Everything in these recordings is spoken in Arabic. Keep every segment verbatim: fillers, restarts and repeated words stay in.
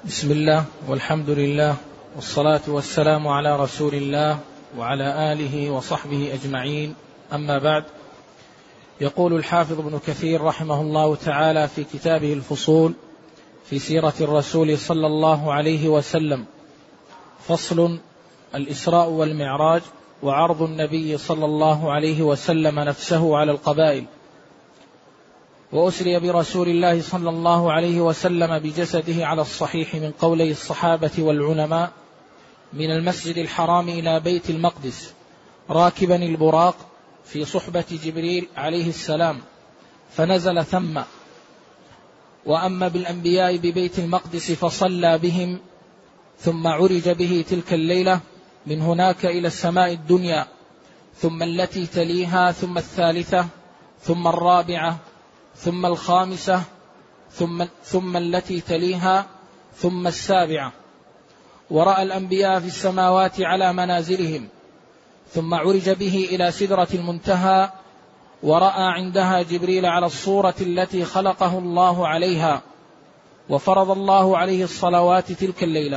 بسم الله والحمد لله والصلاة والسلام على رسول الله وعلى آله وصحبه أجمعين، أما بعد. يقول الحافظ ابن كثير رحمه الله تعالى في كتابه الفصول في سيرة الرسول صلى الله عليه وسلم: فصل: الإسراء والمعراج وعرض النبي صلى الله عليه وسلم نفسه على القبائل. وأسري برسول الله صلى الله عليه وسلم بجسده على الصحيح من قولي الصحابة والعلماء من المسجد الحرام إلى بيت المقدس راكبا البراق في صحبة جبريل عليه السلام فنزل ثم. وأما بالأنبياء ببيت المقدس فصلى بهم، ثم عرج به تلك الليلة من هناك إلى السماء الدنيا، ثم التي تليها، ثم الثالثة، ثم الرابعة، ثم الخامسة، ثم, ثم التي تليها، ثم السابعة. ورأى الأنبياء في السماوات على منازلهم، ثم عرج به إلى سدرة المنتهى، ورأى عندها جبريل على الصورة التي خلقه الله عليها، وفرض الله عليه الصلوات تلك الليلة.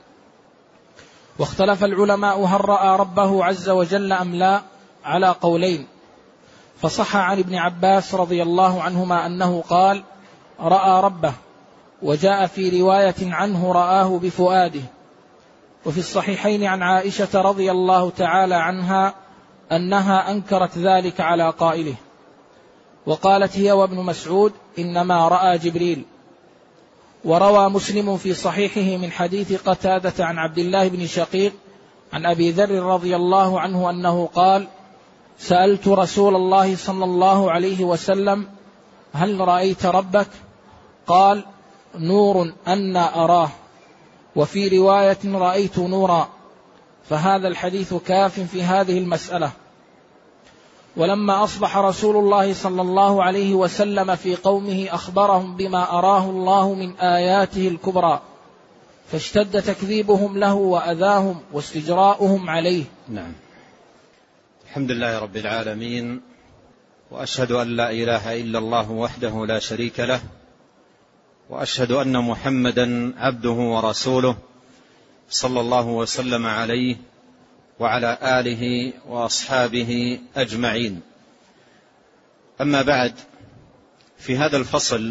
واختلف العلماء هل رأى ربه عز وجل أم لا على قولين، فصح عن ابن عباس رضي الله عنهما أنه قال: رأى ربه، وجاء في رواية عنه رآه بفؤاده. وفي الصحيحين عن عائشة رضي الله تعالى عنها أنها أنكرت ذلك على قائله، وقالت هي وابن مسعود إنما رأى جبريل. وروى مسلم في صحيحه من حديث قتادة عن عبد الله بن شقيق عن أبي ذر رضي الله عنه أنه قال: سألت رسول الله صلى الله عليه وسلم: هل رأيت ربك؟ قال: نور أنا أراه. وفي رواية: رأيت نورا. فهذا الحديث كاف في هذه المسألة. ولما أصبح رسول الله صلى الله عليه وسلم في قومه أخبرهم بما أراه الله من آياته الكبرى، فاشتد تكذيبهم له وأذاهم واستجراؤهم عليه. نعم. الحمد لله رب العالمين، وأشهد أن لا إله إلا الله وحده لا شريك له، وأشهد أن محمدا عبده ورسوله صلى الله وسلم عليه وعلى آله وأصحابه أجمعين. أما بعد، في هذا الفصل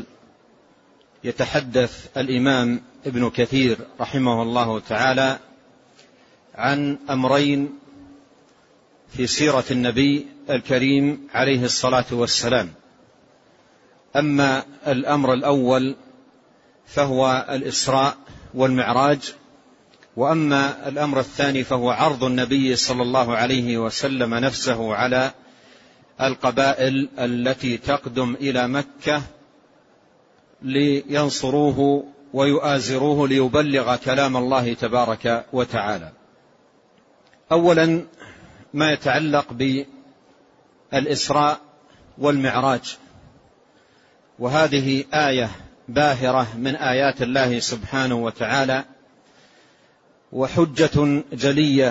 يتحدث الإمام ابن كثير رحمه الله تعالى عن أمرين في سيرة النبي الكريم عليه الصلاة والسلام. أما الأمر الأول فهو الإسراء والمعراج، وأما الأمر الثاني فهو عرض النبي صلى الله عليه وسلم نفسه على القبائل التي تقدم إلى مكة لينصروه ويؤازروه ليبلغ كلام الله تبارك وتعالى. أولا ما يتعلق بالإسراء والمعراج، وهذه آية باهرة من آيات الله سبحانه وتعالى، وحجة جلية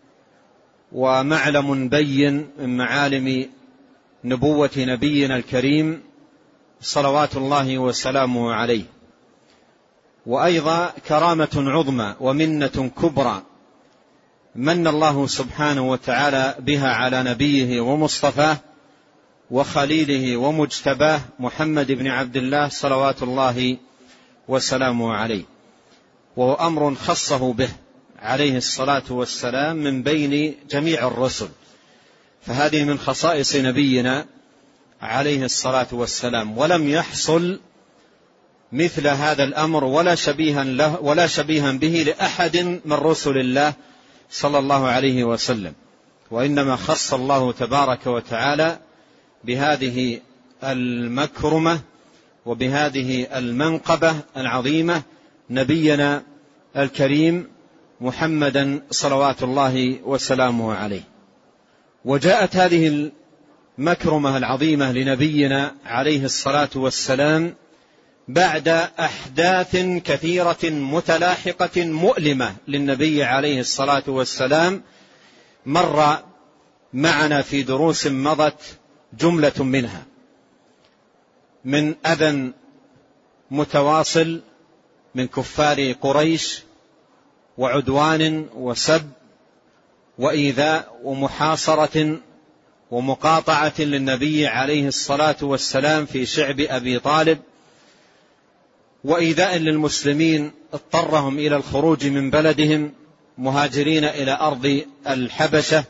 ومعلم بين من معالم نبوة نبينا الكريم صلوات الله وسلامه عليه، وأيضا كرامة عظمى ومنة كبرى من الله سبحانه وتعالى بها على نبيه ومصطفاه وخليله ومجتباه محمد بن عبد الله صلوات الله وسلامه عليه، وهو أمر خصه به عليه الصلاة والسلام من بين جميع الرسل، فهذه من خصائص نبينا عليه الصلاة والسلام، ولم يحصل مثل هذا الأمر ولا شبيها له ولا شبيها به لأحد من رسل الله صلى الله عليه وسلم، وإنما خص الله تبارك وتعالى بهذه المكرمة وبهذه المنقبة العظيمة نبينا الكريم محمدا صلوات الله وسلامه عليه. وجاءت هذه المكرمة العظيمة لنبينا عليه الصلاة والسلام بعد أحداث كثيرة متلاحقة مؤلمة للنبي عليه الصلاة والسلام، مر معنا في دروس مضت جملة منها من أذى متواصل من كفار قريش وعدوان وسب وإيذاء ومحاصرة ومقاطعة للنبي عليه الصلاة والسلام في شعب أبي طالب، وإيذاء للمسلمين اضطرهم إلى الخروج من بلدهم مهاجرين إلى أرض الحبشة.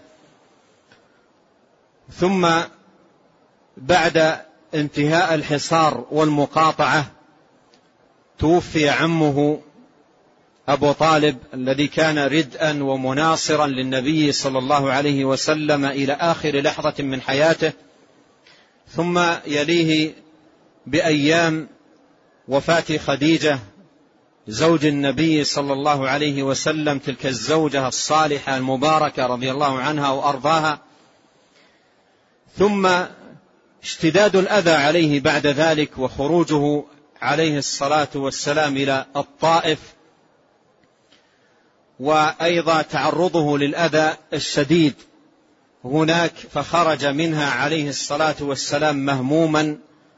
ثم بعد انتهاء الحصار والمقاطعة توفي عمه أبو طالب الذي كان ردءا ومناصرا للنبي صلى الله عليه وسلم إلى آخر لحظة من حياته. ثم يليه بأيام وفاة خديجة زوج النبي صلى الله عليه وسلم، تلك الزوجة الصالحة المباركة رضي الله عنها وأرضاها. ثم اشتداد الأذى عليه بعد ذلك، وخروجه عليه الصلاة والسلام إلى الطائف، وأيضا تعرضه للأذى الشديد هناك، فخرج منها عليه الصلاة والسلام مهموما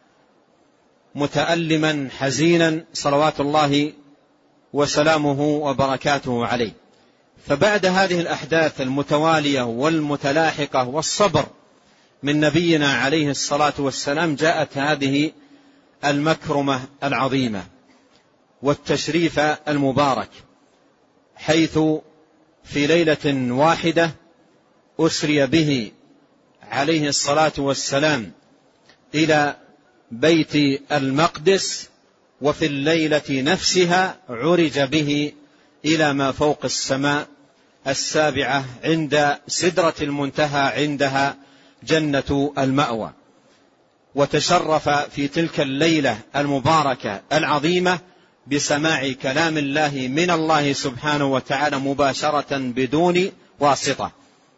متألما حزينا صلوات الله وسلامه وبركاته عليه. فبعد هذه الأحداث المتوالية والمتلاحقة والصبر من نبينا عليه الصلاة والسلام جاءت هذه المكرمة العظيمة والتشريف المبارك، حيث في ليلة واحدة أسري به عليه الصلاة والسلام إلى بيت المقدس، وفي الليلة نفسها عرج به إلى ما فوق السماء السابعة عند سدرة المنتهى، عندها جنة المأوى. وتشرف في تلك الليلة المباركة العظيمة بسماع كلام الله من الله سبحانه وتعالى مباشرة بدون واسطة.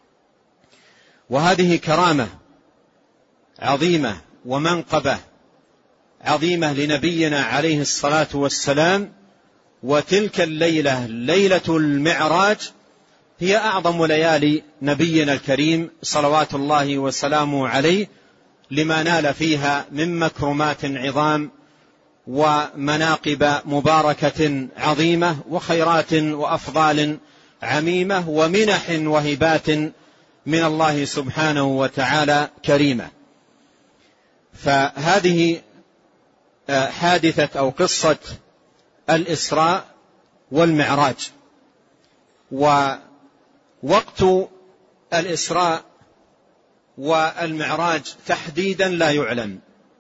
وهذه كرامة عظيمة ومنقبة عظيمة لنبينا عليه الصلاة والسلام. وتلك الليلة ليلة المعراج هي أعظم ليالي نبينا الكريم صلوات الله وسلامه عليه، لما نال فيها من مكرمات عظام ومناقب مباركة عظيمة وخيرات وأفضال عميمة ومنح وهبات من الله سبحانه وتعالى كريمة. فهذه حادثة أو قصة الإسراء والمعراج. ووقت الإسراء والمعراج تحديدا لا يعلم،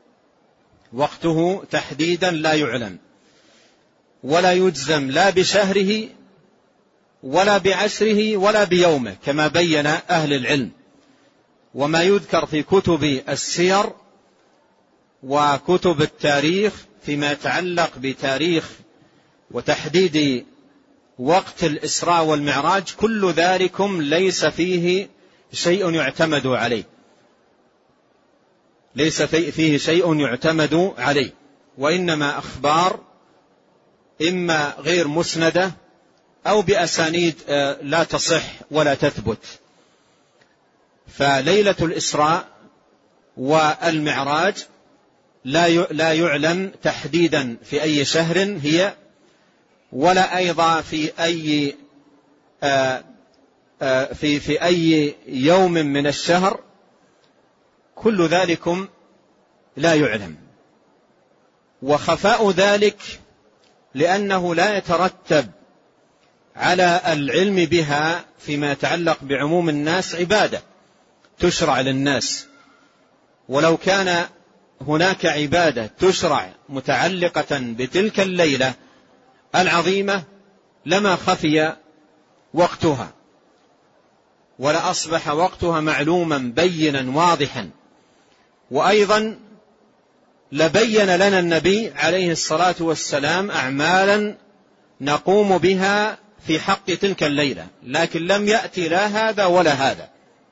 وقته تحديدا لا يعلم، ولا يجزم لا بشهره ولا بعشره ولا بيومه كما بين أهل العلم. وما يذكر في كتب السير وكتب التاريخ فيما يتعلق بتاريخ وتحديد وقت الإسراء والمعراج كل ذلكم ليس فيه شيء يعتمد عليه، ليس فيه شيء يعتمد عليه، وإنما أخبار إما غير مسندة أو بأسانيد لا تصح ولا تثبت. فليلة الإسراء والمعراج لا يعلم تحديدا في أي شهر هي، ولا أيضا في أي في في أي يوم من الشهر، كل ذلكم لا يعلم. وخفاء ذلك لأنه لا يترتب على العلم بها فيما يتعلق بعموم الناس عبادة تشرع للناس. ولو كان هناك عبادة تشرع متعلقة بتلك الليلة العظيمة لما خفي وقتها، ولا أصبح وقتها معلوما بينا واضحا. وأيضا لبين لنا النبي عليه الصلاة والسلام أعمالا نقوم بها في حق تلك الليلة، لكن لم يأتي لا هذا ولا هذا،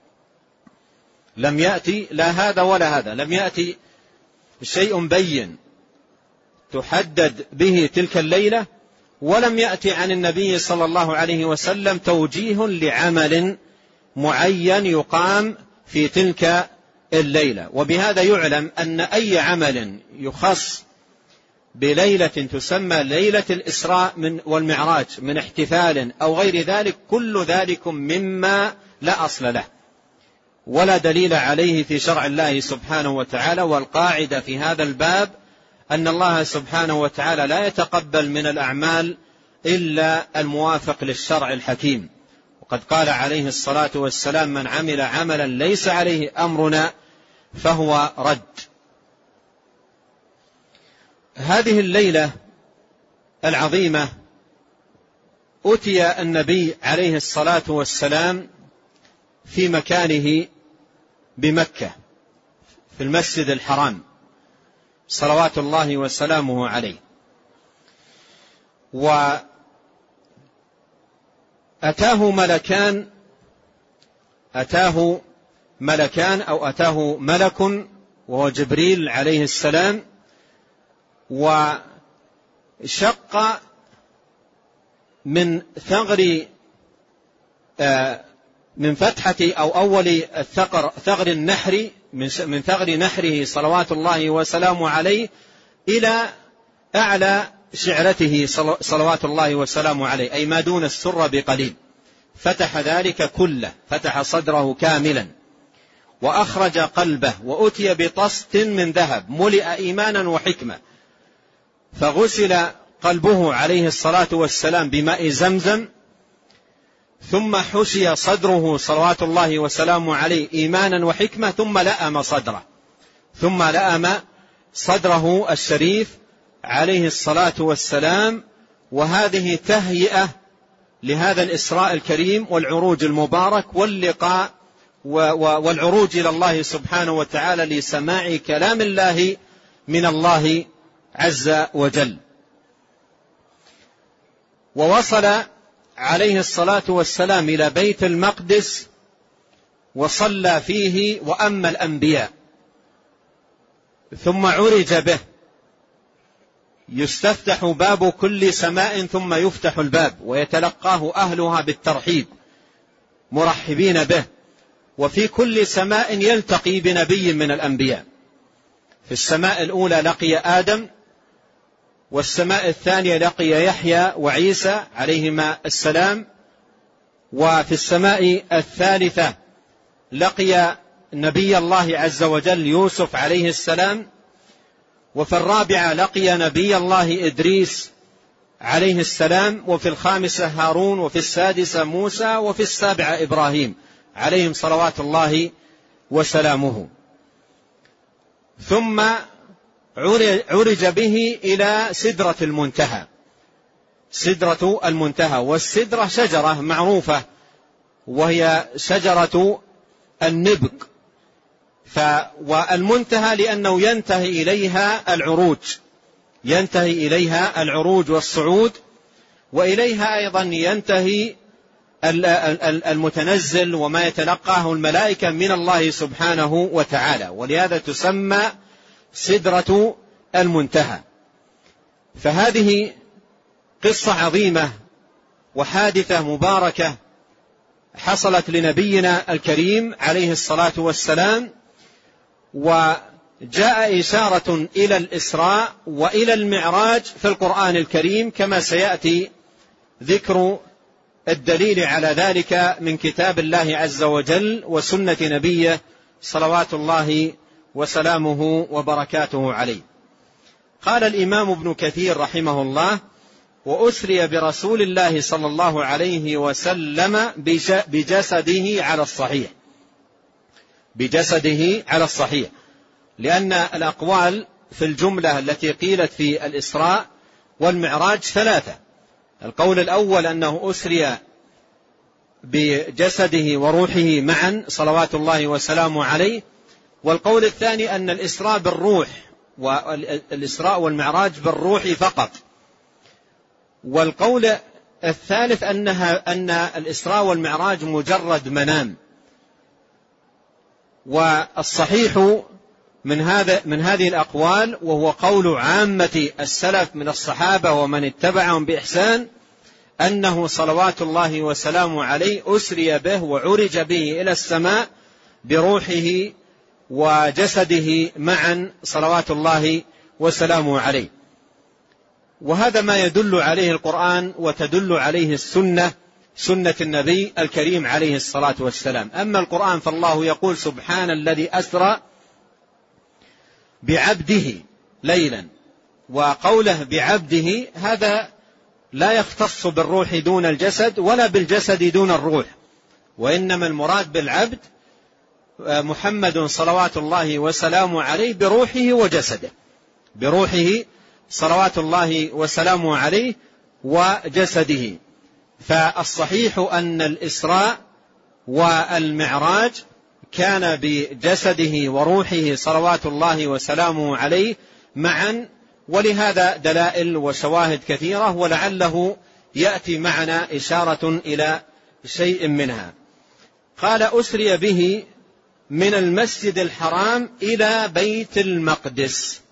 لم يأتي لا هذا ولا هذا، لم يأتي شيء بين تحدد به تلك الليلة، ولم يأتي عن النبي صلى الله عليه وسلم توجيه لعمل معين يقام في تلك الليلة. وبهذا يعلم أن أي عمل يخص بليلة تسمى ليلة الإسراء من والمعراج من احتفال أو غير ذلك، كل ذلك مما لا أصل له ولا دليل عليه في شرع الله سبحانه وتعالى. والقاعدة في هذا الباب أن الله سبحانه وتعالى لا يتقبل من الأعمال إلا الموافق للشرع الحكيم. وقد قال عليه الصلاة والسلام: من عمل عملا ليس عليه أمرنا فهو رد. هذه الليلة العظيمة أتي النبي عليه الصلاة والسلام في مكانه بمكة في المسجد الحرام صلوات الله وسلامه عليه، وأتاه ملكان أتاه ملكان أو أتاه ملك وهو جبريل عليه السلام، وشق من ثغر من فتحة أو أول الثغر ثغر النحر من ثغر نحره صلوات الله وسلامه عليه إلى أعلى شعرته صلوات الله وسلامه عليه، أي ما دون السرة بقليل. فتح ذلك كله، فتح صدره كاملا وأخرج قلبه، وأتي بطست من ذهب ملئ إيمانا وحكمة، فغسل قلبه عليه الصلاة والسلام بماء زمزم، ثم حشي صدره صلوات الله وسلامه عليه إيمانا وحكمة، ثم لأم صدره ثم لأم صدره الشريف عليه الصلاة والسلام. وهذه تهيئة لهذا الإسراء الكريم والعروج المبارك واللقاء والعروج إلى الله سبحانه وتعالى لسماع كلام الله من الله عز وجل. ووصل عليه الصلاة والسلام إلى بيت المقدس وصلى فيه وأما الأنبياء، ثم عرج به، يستفتح باب كل سماء ثم يفتح الباب ويتلقاه أهلها بالترحيب مرحبين به، وفي كل سماء يلتقي بنبي من الأنبياء. في السماء الأولى لقي آدم، والسماء الثانية لقي يحيى وعيسى عليهما السلام، وفي السماء الثالثة لقي نبي الله عز وجل يوسف عليه السلام، وفي الرابعة لقي نبي الله إدريس عليه السلام، وفي الخامسة هارون، وفي السادسة موسى، وفي السابعة إبراهيم عليهم صلوات الله وسلامه. ثم عرج به إلى سدرة المنتهى. سدرة المنتهى، والسدرة شجرة معروفة وهي شجرة النبق، ف والمنتهى لأنه ينتهي إليها العروج ينتهي إليها العروج والصعود، وإليها أيضا ينتهي المتنزل وما يتلقاه الملائكة من الله سبحانه وتعالى، ولهذا تسمى سدرة المنتهى. فهذه قصة عظيمة وحادثة مباركة حصلت لنبينا الكريم عليه الصلاة والسلام، وجاء إشارة إلى الإسراء وإلى المعراج في القرآن الكريم، كما سيأتي ذكر الدليل على ذلك من كتاب الله عز وجل وسنة نبيه صلوات الله وسلامه وبركاته عليه. قال الإمام ابن كثير رحمه الله: وأسري برسول الله صلى الله عليه وسلم بجسده على الصحيح بجسده على الصحيح لأن الأقوال في الجملة التي قيلت في الإسراء والمعراج ثلاثة. القول الأول أنه أسري بجسده وروحه معا صلوات الله وسلامه عليه، والقول الثاني أن الإسراء بالروح والإسراء والمعراج بالروح فقط، والقول الثالث أنها أن الإسراء والمعراج مجرد منام. والصحيح من هذا من هذه الأقوال، وهو قول عامة السلف من الصحابة ومن اتبعهم بإحسان، أنه صلوات الله وسلامه عليه أسري به وعرج به إلى السماء بروحه وجسده معا صلوات الله وسلامه عليه. وهذا ما يدل عليه القرآن وتدل عليه السنة، سنة النبي الكريم عليه الصلاة والسلام. أما القرآن فالله يقول سبحان الذي أسرى بعبده ليلا، وقوله بعبده هذا لا يختص بالروح دون الجسد ولا بالجسد دون الروح، وإنما المراد بالعبد محمد صلوات الله وسلامه عليه بروحه وجسده، بروحه صلوات الله وسلامه عليه وجسده. فالصحيح أن الإسراء والمعراج كان بجسده وروحه صلوات الله وسلامه عليه معا، ولهذا دلائل وشواهد كثيرة، ولعله يأتي معنا إشارة إلى شيء منها. قال أسري به من المسجد الحرام إلى بيت المقدس.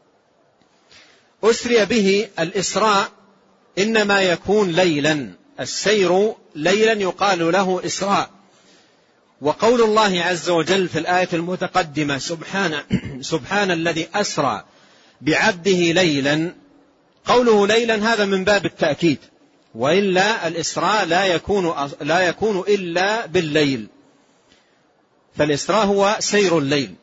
أسري به، الإسراء إنما يكون ليلا، السير ليلا يقال له إسراء. وقول الله عز وجل في الآية المتقدمة سبحان, سبحان الذي أسرى بعبده ليلا، قوله ليلا هذا من باب التأكيد، وإلا الإسراء لا يكون, لا يكون إلا بالليل، فالإسراء هو سير الليل.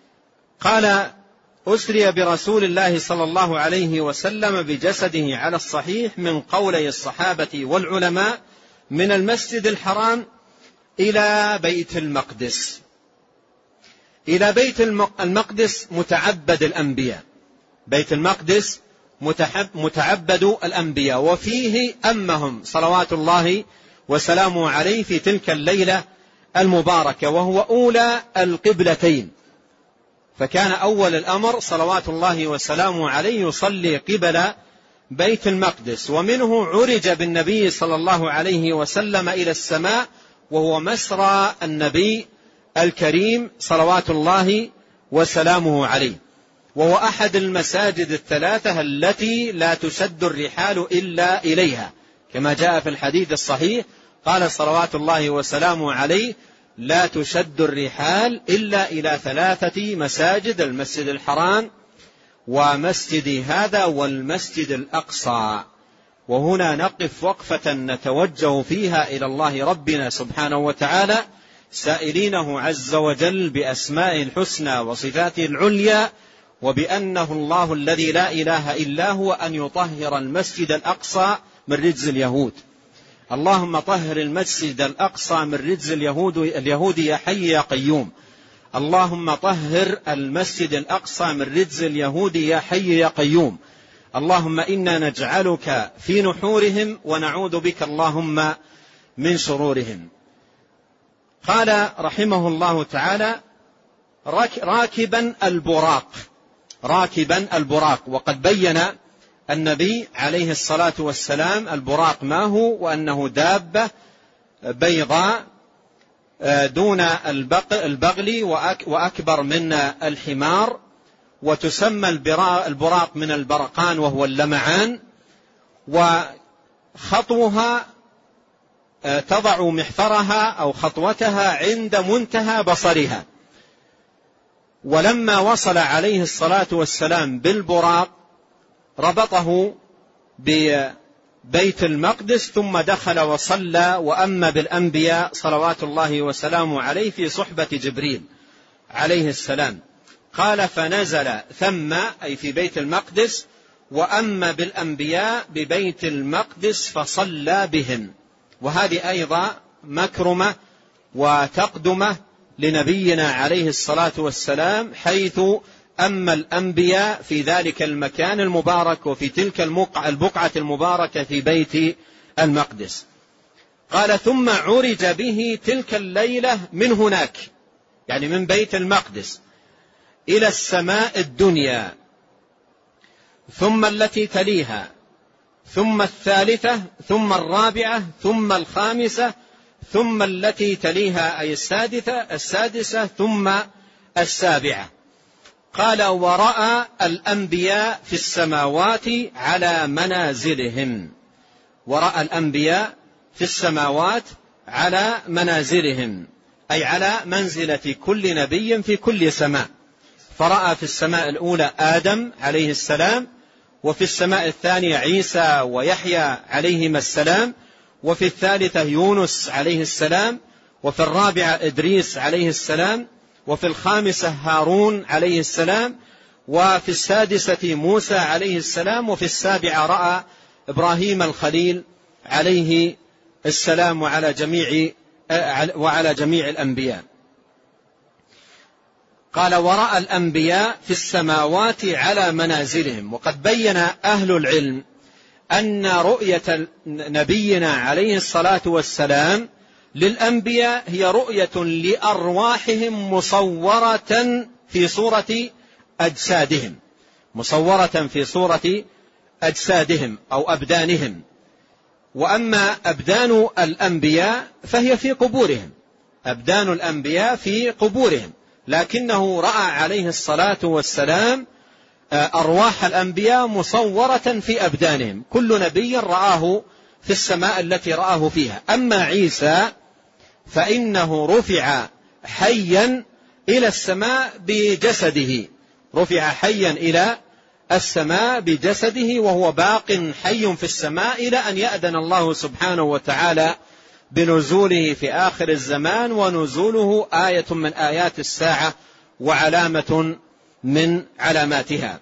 قال أسري برسول الله صلى الله عليه وسلم بجسده على الصحيح من قولي الصحابة والعلماء من المسجد الحرام إلى بيت المقدس. إلى بيت المقدس متعبد الأنبياء، بيت المقدس متعبد الأنبياء، وفيه أمهم صلوات الله وسلامه عليه في تلك الليلة المباركة، وهو أولى القبلتين، فكان أول الأمر صلوات الله وسلامه عليه يصلي قبل بيت المقدس، ومنه عرج بالنبي صلى الله عليه وسلم إلى السماء، وهو مسرى النبي الكريم صلوات الله وسلامه عليه، وهو أحد المساجد الثلاثة التي لا تشد الرحال إلا إليها، كما جاء في الحديث الصحيح قال صلوات الله وسلامه عليه لا تشد الرحال إلا إلى ثلاثة مساجد: المسجد الحرام ومسجد هذا والمسجد الأقصى. وهنا نقف وقفة نتوجه فيها إلى الله ربنا سبحانه وتعالى سائلينه عز وجل بأسمائه الحسنى وصفاته العليا، وبأنه الله الذي لا إله إلا هو، أن يطهر المسجد الأقصى من رجز اليهود. اللهم طهر المسجد الأقصى من رجز اليهود, اليهود يا حي يا قيوم. اللهم طهر المسجد الأقصى من رجز اليهود يا حي يا قيوم. اللهم إنا نجعلك في نحورهم ونعوذ بك اللهم من شرورهم. قال رحمه الله تعالى راكبا البراق، راكبا البراق، وقد بين النبي عليه الصلاة والسلام البراق ما هو، وأنه دابة بيضاء دون البغل وأكبر من الحمار، وتسمى البراق من البرقان وهو اللمعان، وخطوها تضع محفرها أو خطوتها عند منتهى بصرها. ولما وصل عليه الصلاة والسلام بالبراق ربطه ببيت المقدس، ثم دخل وصلى وأما بالأنبياء صلوات الله وسلامه عليه في صحبة جبريل عليه السلام. قال فنزل ثم أي في بيت المقدس، وأما بالأنبياء ببيت المقدس فصلى بهم. وهذه أيضا مكرمة وتقدمة لنبينا عليه الصلاة والسلام، حيث أما الأنبياء في ذلك المكان المبارك وفي تلك البقعة المباركة في بيت المقدس. قال ثم عرج به تلك الليلة من هناك، يعني من بيت المقدس إلى السماء الدنيا، ثم التي تليها، ثم الثالثة، ثم الرابعة، ثم الخامسة، ثم التي تليها أي السادسة, السادسة ثم السابعة. قال ورأى الأنبياء في السماوات على منازلهم، ورأى الأنبياء في السماوات على منازلهم أي على منزلة كل نبي في كل سماء. فرأى في السماء الأولى آدم عليه السلام، وفي السماء الثانية عيسى ويحيى عليهما السلام، وفي الثالثة يونس عليه السلام، وفي الرابعة إدريس عليه السلام، وفي الخامسة هارون عليه السلام، وفي السادسة موسى عليه السلام، وفي السابعة رأى إبراهيم الخليل عليه السلام وعلى جميع وعلى جميع الأنبياء. قال ورأى الأنبياء في السماوات على منازلهم. وقد بين أهل العلم أن رؤية نبينا عليه الصلاة والسلام للأنبياء هي رؤية لأرواحهم مصورة في صورة أجسادهم، مصورة في صورة أجسادهم أو أبدانهم. وأما أبدان الأنبياء فهي في قبورهم، أبدان الأنبياء في قبورهم، لكنه رأى عليه الصلاة والسلام أرواح الأنبياء مصورة في أبدانهم، كل نبي رآه في السماء التي رآه فيها. أما عيسى فإنه رفع حيا إلى السماء بجسده، رفع حيا إلى السماء بجسده، وهو باق حي في السماء إلى أن يأذن الله سبحانه وتعالى بنزوله في آخر الزمان، ونزوله آية من آيات الساعة وعلامة من علاماتها.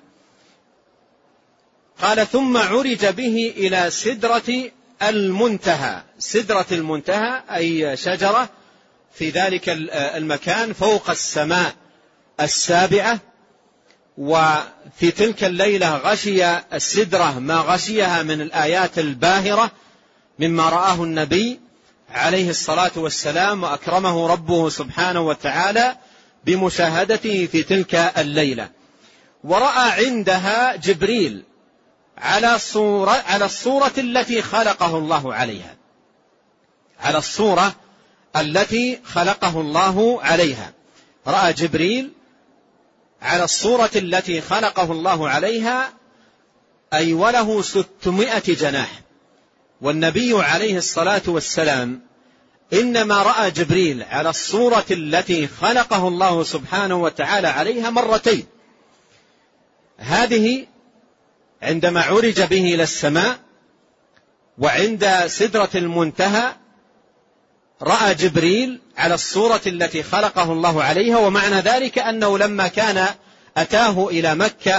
قال ثم عرج به إلى سدرة المنتهى. سدرة المنتهى أي شجرة في ذلك المكان فوق السماء السابعة. وفي تلك الليلة غشي السدرة ما غشيها من الآيات الباهرة مما رآه النبي عليه الصلاة والسلام، وأكرمه ربه سبحانه وتعالى بمشاهدته في تلك الليلة. ورأى عندها جبريل على صورة على الصورة التي خلقه الله عليها، على الصورة التي خلقه الله عليها. رأى جبريل على الصورة التي خلقه الله عليها، أي وله ستمائة جناح. والنبي عليه الصلاة والسلام إنما رأى جبريل على الصورة التي خلقه الله سبحانه وتعالى عليها مرتين. هذه عندما عرج به إلى السماء، وعند سدرة المنتهى رأى جبريل على الصورة التي خلقه الله عليها. ومعنى ذلك أنه لما كان أتاه إلى مكة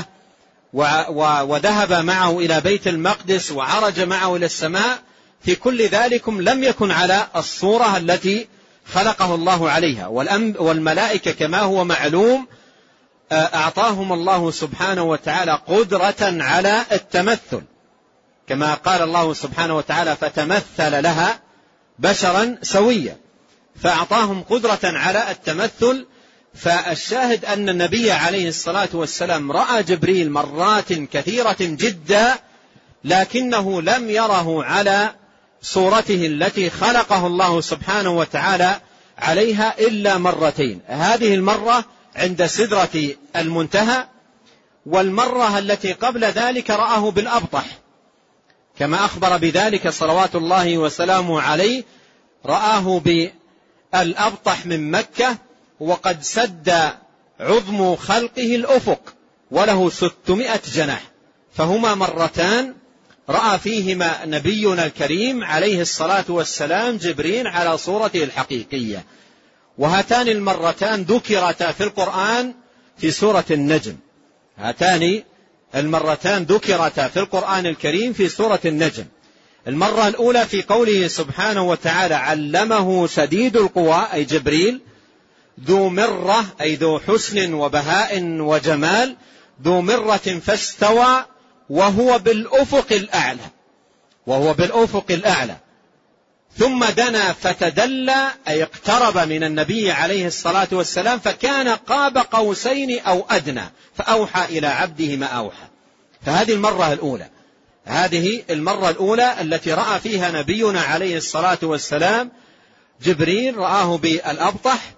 وذهب معه إلى بيت المقدس وعرج معه إلى السماء، في كل ذلكم لم يكن على الصورة التي خلقه الله عليها. والملائكة كما هو معلوم أعطاهم الله سبحانه وتعالى قدرة على التمثل، كما قال الله سبحانه وتعالى فتمثل لها بشرا سويا، فأعطاهم قدرة على التمثل. فالشاهد أن النبي عليه الصلاة والسلام رأى جبريل مرات كثيرة جدا، لكنه لم يره على صورته التي خلقه الله سبحانه وتعالى عليها إلا مرتين. هذه المرة عند سدرة المنتهى، والمرة التي قبل ذلك رآه بالأبطح كما أخبر بذلك صلوات الله وسلامه عليه، رآه بالأبطح من مكة وقد سد عظم خلقه الأفق وله ستمائة جناح. فهما مرتان رأى فيهما نبينا الكريم عليه الصلاة والسلام جبريل على صورته الحقيقية. وهاتان المرتان ذكرتا في القرآن في سورة النجم، هاتان المرتان ذكرتا في القرآن الكريم في سورة النجم. المرة الأولى في قوله سبحانه وتعالى علمه شديد القوى أي جبريل، ذو مرة أي ذو حسن وبهاء وجمال، ذو مرة فاستوى وهو بالأفق الأعلى، وهو بالأفق الأعلى. ثم دنا فتدلى أي اقترب من النبي عليه الصلاة والسلام، فكان قاب قوسين أو أدنى فأوحى إلى عبده ما أوحى. فهذه المرة الأولى، هذه المرة الأولى التي رأى فيها نبينا عليه الصلاة والسلام جبريل، رآه بالأبطح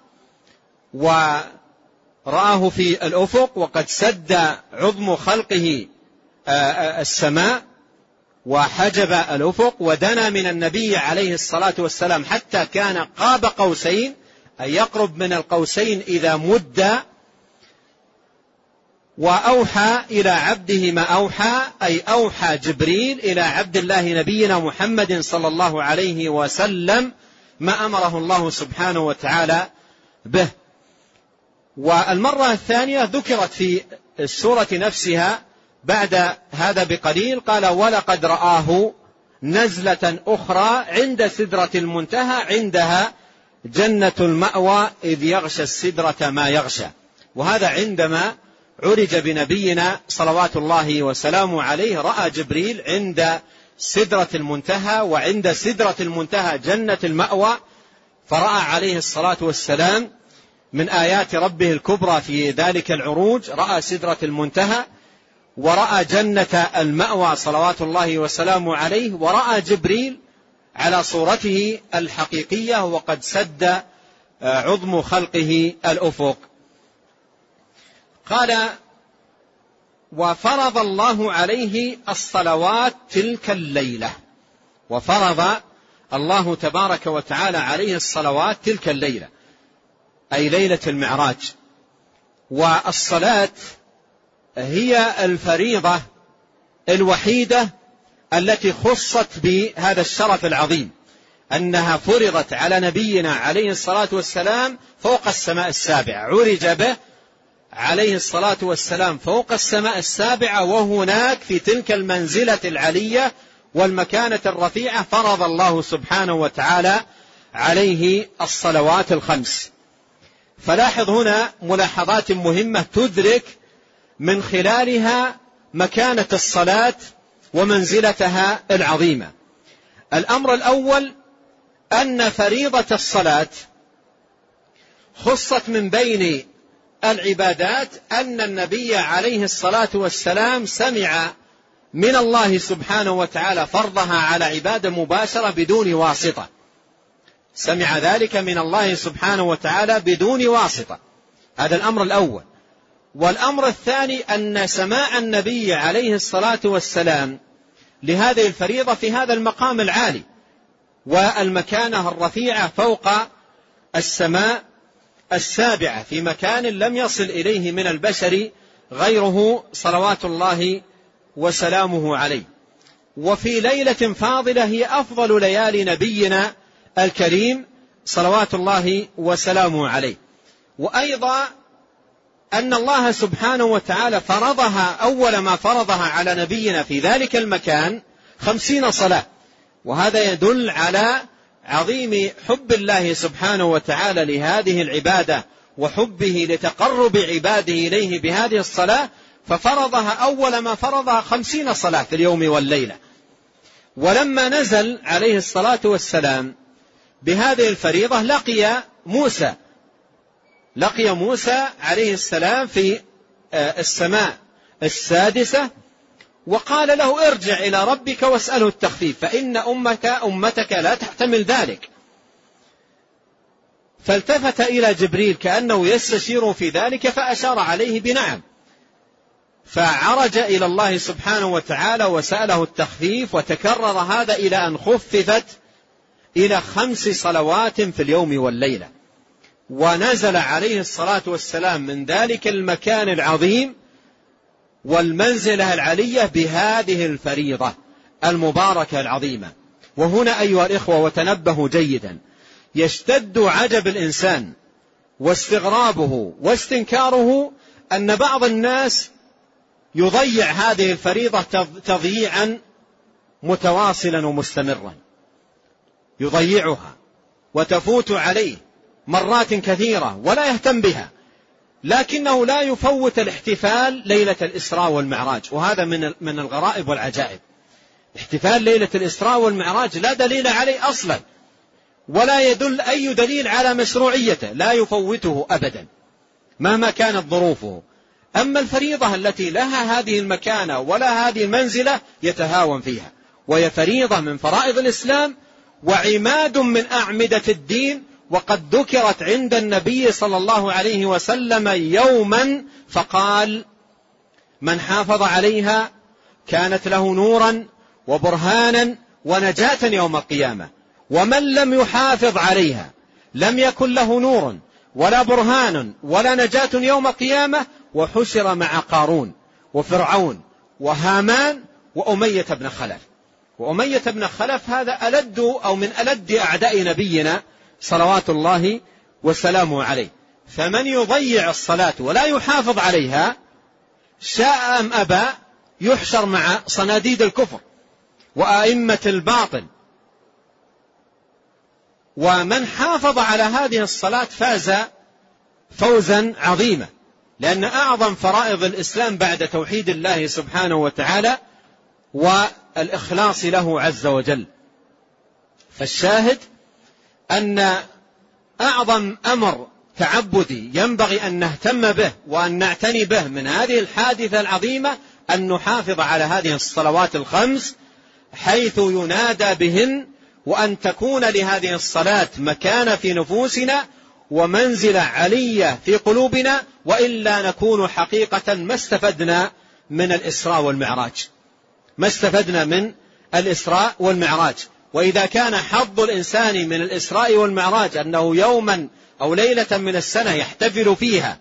ورآه في الأفق وقد سد عظم خلقه السماء وحجب الأفق، ودنا من النبي عليه الصلاة والسلام حتى كان قاب قوسين أي يقرب من القوسين إذا مد. وأوحى إلى عبده ما أوحى، أي أوحى جبريل إلى عبد الله نبينا محمد صلى الله عليه وسلم ما أمره الله سبحانه وتعالى به. والمرة الثانية ذكرت في السورة نفسها بعد هذا بقليل، قال ولقد رآه نزلة أخرى عند سدرة المنتهى عندها جنة المأوى إذ يغشى السدرة ما يغشى. وهذا عندما عرج بنبينا صلوات الله وسلامه عليه رأى جبريل عند سدرة المنتهى، وعند سدرة المنتهى جنة المأوى، فرأى عليه الصلاة والسلام من آيات ربه الكبرى في ذلك العروج، رأى سدرة المنتهى ورأى جنة المأوى صلوات الله وسلامه عليه، ورأى جبريل على صورته الحقيقية وقد سد عظم خلقه الأفق. قال وفرض الله عليه الصلوات تلك الليلة، وفرض الله تبارك وتعالى عليه الصلوات تلك الليلة أي ليلة المعراج. والصلاة هي الفريضة الوحيدة التي خصت بهذا الشرف العظيم، أنها فرضت على نبينا عليه الصلاة والسلام فوق السماء السابعة، عرج به عليه الصلاة والسلام فوق السماء السابعة، وهناك في تلك المنزلة العلية والمكانة الرفيعة فرض الله سبحانه وتعالى عليه الصلوات الخمس. فلاحظ هنا ملاحظات مهمة تدرك من خلالها مكانة الصلاة ومنزلتها العظيمة. الأمر الأول أن فريضة الصلاة خصت من بين العبادات أن النبي عليه الصلاة والسلام سمع من الله سبحانه وتعالى فرضها على عبادة مباشرة بدون واسطة، سمع ذلك من الله سبحانه وتعالى بدون واسطة، هذا الأمر الأول. والأمر الثاني أن سماع النبي عليه الصلاة والسلام لهذه الفريضة في هذا المقام العالي والمكانة الرفيعة فوق السماء السابعة في مكان لم يصل إليه من البشر غيره صلوات الله وسلامه عليه، وفي ليلة فاضلة هي أفضل ليالي نبينا الكريم صلوات الله وسلامه عليه. وأيضا أن الله سبحانه وتعالى فرضها أول ما فرضها على نبينا في ذلك المكان خمسين صلاة، وهذا يدل على عظيم حب الله سبحانه وتعالى لهذه العبادة وحبه لتقرب عباده إليه بهذه الصلاة، ففرضها أول ما فرضها خمسين صلاة في اليوم والليلة. ولما نزل عليه الصلاة والسلام بهذه الفريضة لقي موسى لقي موسى عليه السلام في السماء السادسة، وقال له ارجع إلى ربك واسأله التخفيف فإن أمك أمتك لا تحتمل ذلك. فالتفت إلى جبريل كأنه يستشير في ذلك فأشار عليه بنعم، فعرج إلى الله سبحانه وتعالى وسأله التخفيف، وتكرر هذا إلى أن خففت إلى خمس صلوات في اليوم والليلة. ونزل عليه الصلاة والسلام من ذلك المكان العظيم والمنزلة العلية بهذه الفريضة المباركة العظيمة. وهنا أيها الإخوة وتنبهوا جيدا، يشتد عجب الإنسان واستغرابه واستنكاره أن بعض الناس يضيع هذه الفريضة تضييعا متواصلا ومستمرا، يضيعها وتفوت عليه مرات كثيرة ولا يهتم بها، لكنه لا يفوت الاحتفال ليلة الإسراء والمعراج. وهذا من من الغرائب والعجائب، احتفال ليلة الإسراء والمعراج لا دليل عليه أصلا، ولا يدل أي دليل على مشروعيته، لا يفوته أبدا مهما كانت ظروفه. أما الفريضة التي لها هذه المكانة ولا هذه المنزلة يتهاون فيها، وهي فريضة من فرائض الإسلام وعماد من أعمدة الدين، وقد ذكرت عند النبي صلى الله عليه وسلم يوما فقال من حافظ عليها كانت له نورا وبرهانا ونجاة يوم القيامة، ومن لم يحافظ عليها لم يكن له نور ولا برهان ولا نجاة يوم القيامة وحشر مع قارون وفرعون وهامان وأمية بن خلف. وأمية بن خلف هذا ألد أو من ألد أعداء نبينا صلوات الله وسلامه عليه. فمن يضيع الصلاة ولا يحافظ عليها شاء أم أبى يحشر مع صناديد الكفر وأئمة الباطل. ومن حافظ على هذه الصلاة فاز فوزا عظيما، لأن أعظم فرائض الإسلام بعد توحيد الله سبحانه وتعالى والإخلاص له عز وجل. فالشاهد أن أعظم أمر تعبدي ينبغي أن نهتم به وأن نعتني به من هذه الحادثة العظيمة أن نحافظ على هذه الصلوات الخمس حيث ينادى بهن، وأن تكون لهذه الصلاة مكانة في نفوسنا ومنزلة علية في قلوبنا، وإلا نكون حقيقة ما استفدنا من الإسراء والمعراج ما استفدنا من الإسراء والمعراج. وإذا كان حظ الإنسان من الإسراء والمعراج أنه يوما أو ليلة من السنة يحتفل فيها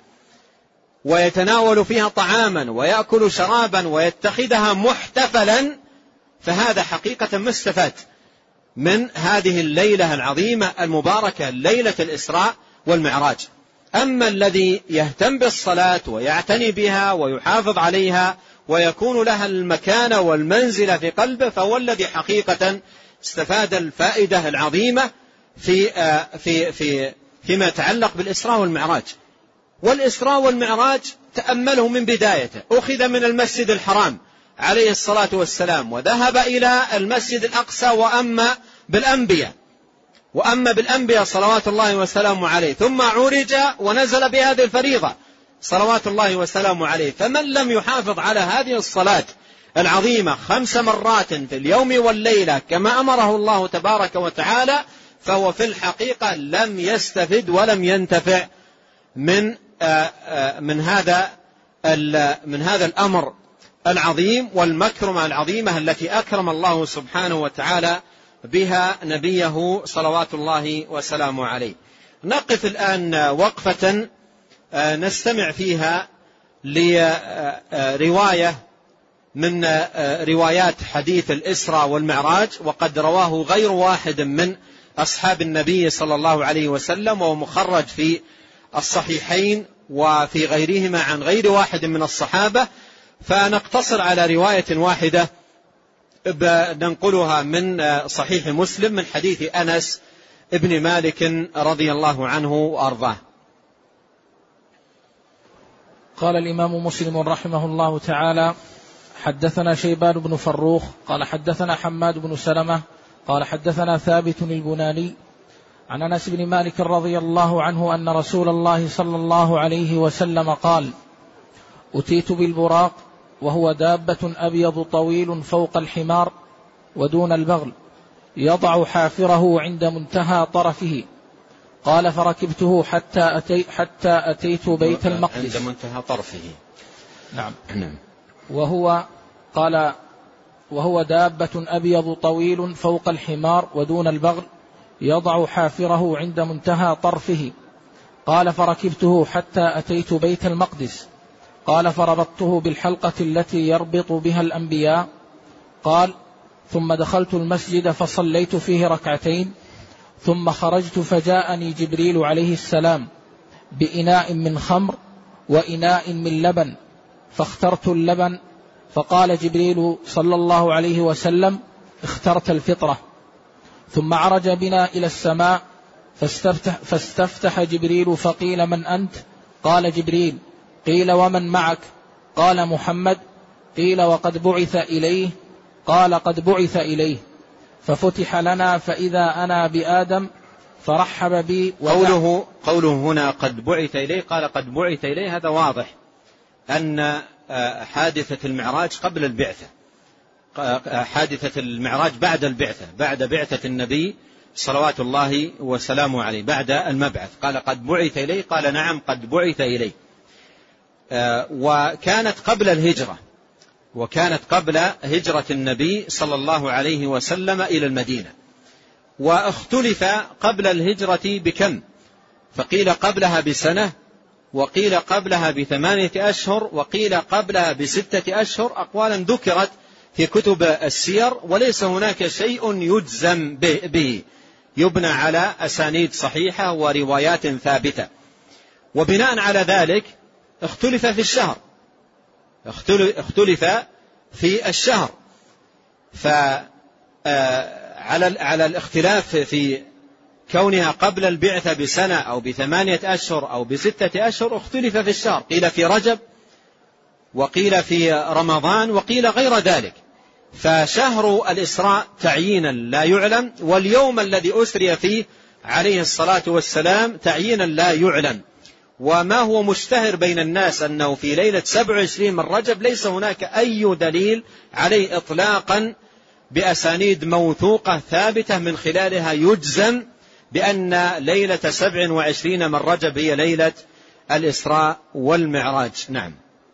ويتناول فيها طعاما ويأكل شرابا ويتخذها محتفلا، فهذا حقيقة ما استفاد من هذه الليلة العظيمة المباركة ليلة الإسراء والمعراج. أما الذي يهتم بالصلاة ويعتني بها ويحافظ عليها ويكون لها المكانة والمنزلة في قلبه فهو الذي حقيقة استفاد الفائدة العظيمة في في في فيما يتعلق بالإسراء والمعراج. والإسراء والمعراج تأمله من بدايته، أخذ من المسجد الحرام عليه الصلاة والسلام وذهب إلى المسجد الأقصى وأما بالأنبياء وأما بالأنبياء صلوات الله وسلامه عليه، ثم عرج ونزل بهذه الفريضة صلوات الله وسلامه عليه. فمن لم يحافظ على هذه الصلاة العظيمة خمس مرات في اليوم والليلة كما أمره الله تبارك وتعالى فهو في الحقيقة لم يستفد ولم ينتفع من من هذا من هذا الأمر العظيم والمكرمة العظيمة التي أكرم الله سبحانه وتعالى بها نبيه صلوات الله وسلامه عليه. نقف الآن وقفة نستمع فيها لرواية من روايات حديث الإسراء والمعراج، وقد رواه غير واحد من أصحاب النبي صلى الله عليه وسلم، ومخرج في الصحيحين وفي غيرهما عن غير واحد من الصحابة. فنقتصر على رواية واحدة ننقلها من صحيح مسلم من حديث أنس ابن مالك رضي الله عنه وأرضاه. قال الإمام مسلم رحمه الله تعالى: حدثنا شيبان بن فروخ قال حدثنا حماد بن سلمة قال حدثنا ثابت البناني عن أنس بن مالك رضي الله عنه أن رسول الله صلى الله عليه وسلم قال: أتيت بالبراق وهو دابة أبيض طويل فوق الحمار ودون البغل يضع حافره عند منتهى طرفه. قال: فركبته حتى, أتي حتى أتيت بيت المقدس. عند منتهى طرفه. نعم. وهو قال وهو دابة أبيض طويل فوق الحمار ودون البغل يضع حافره عند منتهى طرفه. قال: فركبته حتى أتيت بيت المقدس. قال: فربطته بالحلقة التي يربط بها الأنبياء. قال: ثم دخلت المسجد فصليت فيه ركعتين، ثم خرجت فجاءني جبريل عليه السلام بإناء من خمر وإناء من لبن، فاخترت اللبن. فقال جبريل صلى الله عليه وسلم: اخترت الفطرة. ثم عرج بنا إلى السماء فاستفتح, فاستفتح جبريل فقيل: من أنت؟ قال: جبريل. قيل: ومن معك؟ قال: محمد. قيل: وقد بعث إليه؟ قال: قد بعث إليه. ففتح لنا فإذا أنا بآدم فرحب بي. قوله, قوله هنا قد بعث إليه قال قد بعث إليه، هذا واضح أن حادثة المعراج قبل البعثة، حادثة المعراج بعد البعثة، بعد بعثة النبي صلوات الله وسلامه عليه، بعد المبعث. قال قد بعث إليه، قال نعم قد بعث إليه. وكانت قبل الهجرة، وكانت قبل هجرة النبي صلى الله عليه وسلم إلى المدينة. واختلف قبل الهجرة بكم، فقيل قبلها بسنة، وقيل قبلها بثمانية أشهر، وقيل قبلها بستة أشهر، أقوالا ذكرت في كتب السير، وليس هناك شيء يجزم به، يبنى على أسانيد صحيحة وروايات ثابتة. وبناء على ذلك اختلف في الشهر، اختلف في الشهر فعلى على الاختلاف في كونها قبل البعثة بسنة أو بثمانية أشهر أو بستة أشهر اختلف في الشهر، قيل في رجب وقيل في رمضان وقيل غير ذلك. فشهر الإسراء تعيينا لا يعلم، واليوم الذي أسري فيه عليه الصلاة والسلام تعيينا لا يعلم. وما هو مشتهر بين الناس أنه في ليلة سبع وعشرين من رجب، ليس هناك أي دليل عليه إطلاقا بأسانيد موثوقة ثابتة من خلالها يجزم بأن ليلة سبع وعشرين من رجب هي ليلة الإسراء والمعراج. نعم.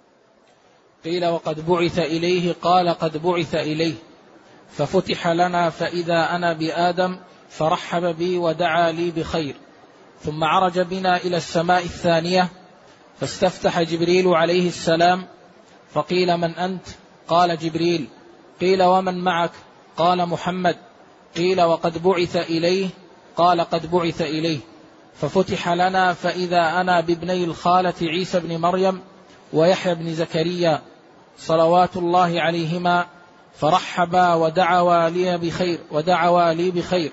قيل وقد بعث إليه، قال قد بعث إليه، ففتح لنا فإذا أنا بآدم فرحب بي ودعا لي بخير. ثم عرج بنا إلى السماء الثانية فاستفتح جبريل عليه السلام فقيل من أنت؟ قال جبريل. قيل ومن معك؟ قال محمد. قيل وقد بعث إليه؟ قال قد بعث إليه. ففتح لنا فإذا أنا بابني الخالة عيسى بن مريم ويحيى بن زكريا صلوات الله عليهما، فرحبا ودعوا لي بخير ودعوا لي بخير.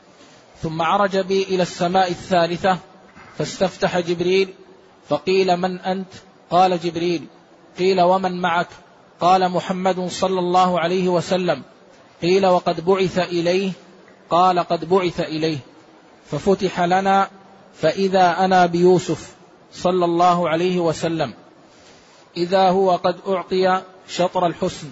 ثم عرج بي إلى السماء الثالثة فاستفتح جبريل فقيل من أنت؟ قال جبريل. قيل ومن معك؟ قال محمد صلى الله عليه وسلم. قيل وقد بعث إليه؟ قال قد بعث إليه. ففتح لنا فإذا أنا بيوسف صلى الله عليه وسلم، إذا هو قد أعطي شطر الحسن،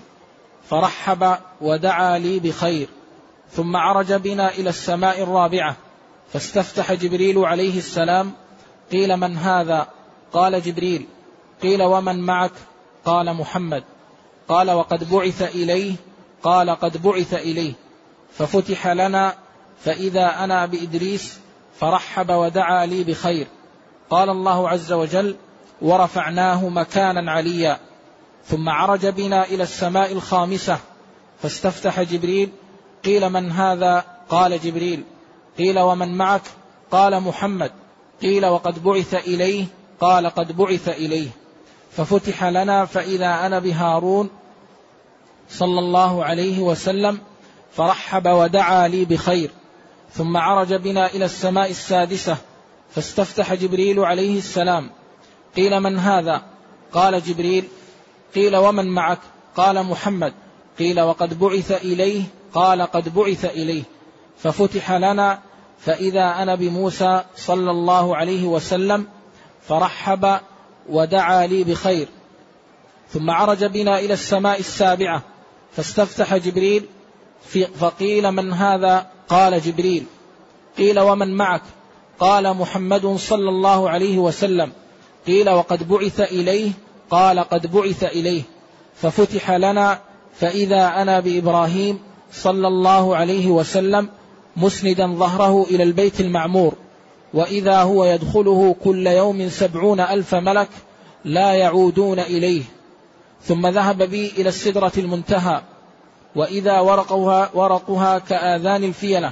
فرحب ودعا لي بخير. ثم عرج بنا إلى السماء الرابعة فاستفتح جبريل عليه السلام. قيل من هذا؟ قال جبريل. قيل ومن معك؟ قال محمد. قال وقد بعث إليه؟ قال قد بعث إليه. ففتح لنا فإذا أنا بإدريس، فرحب ودعا لي بخير. قال الله عز وجل ورفعناه مكانا عليا. ثم عرج بنا إلى السماء الخامسة فاستفتح جبريل. قيل من هذا؟ قال جبريل. قيل ومن معك؟ قال محمد. قيل وقد بعث إليه؟ قال قد بعث إليه. ففتح لنا فإذا أنا بهارون صلى الله عليه وسلم، فرحب ودعا لي بخير. ثم عرج بنا إلى السماء السادسة فاستفتح جبريل عليه السلام. قيل من هذا؟ قال جبريل. قيل ومن معك؟ قال محمد. قيل وقد بعث إليه؟ قال قد بعث إليه. ففتح لنا فإذا أنا بموسى صلى الله عليه وسلم، فرحب ودعا لي بخير. ثم عرج بنا إلى السماء السابعة فاستفتح جبريل فقيل من هذا؟ قال جبريل. قيل ومن معك؟ قال محمد صلى الله عليه وسلم. قيل وقد بعث إليه؟ قال قد بعث إليه. ففتح لنا فإذا أنا بإبراهيم صلى الله عليه وسلم مسندا ظهره إلى البيت المعمور، وإذا هو يدخله كل يوم سبعون ألف ملك لا يعودون إليه. ثم ذهب بي إلى السدرة المنتهى، وإذا ورقها, ورقها كآذان الفيلة،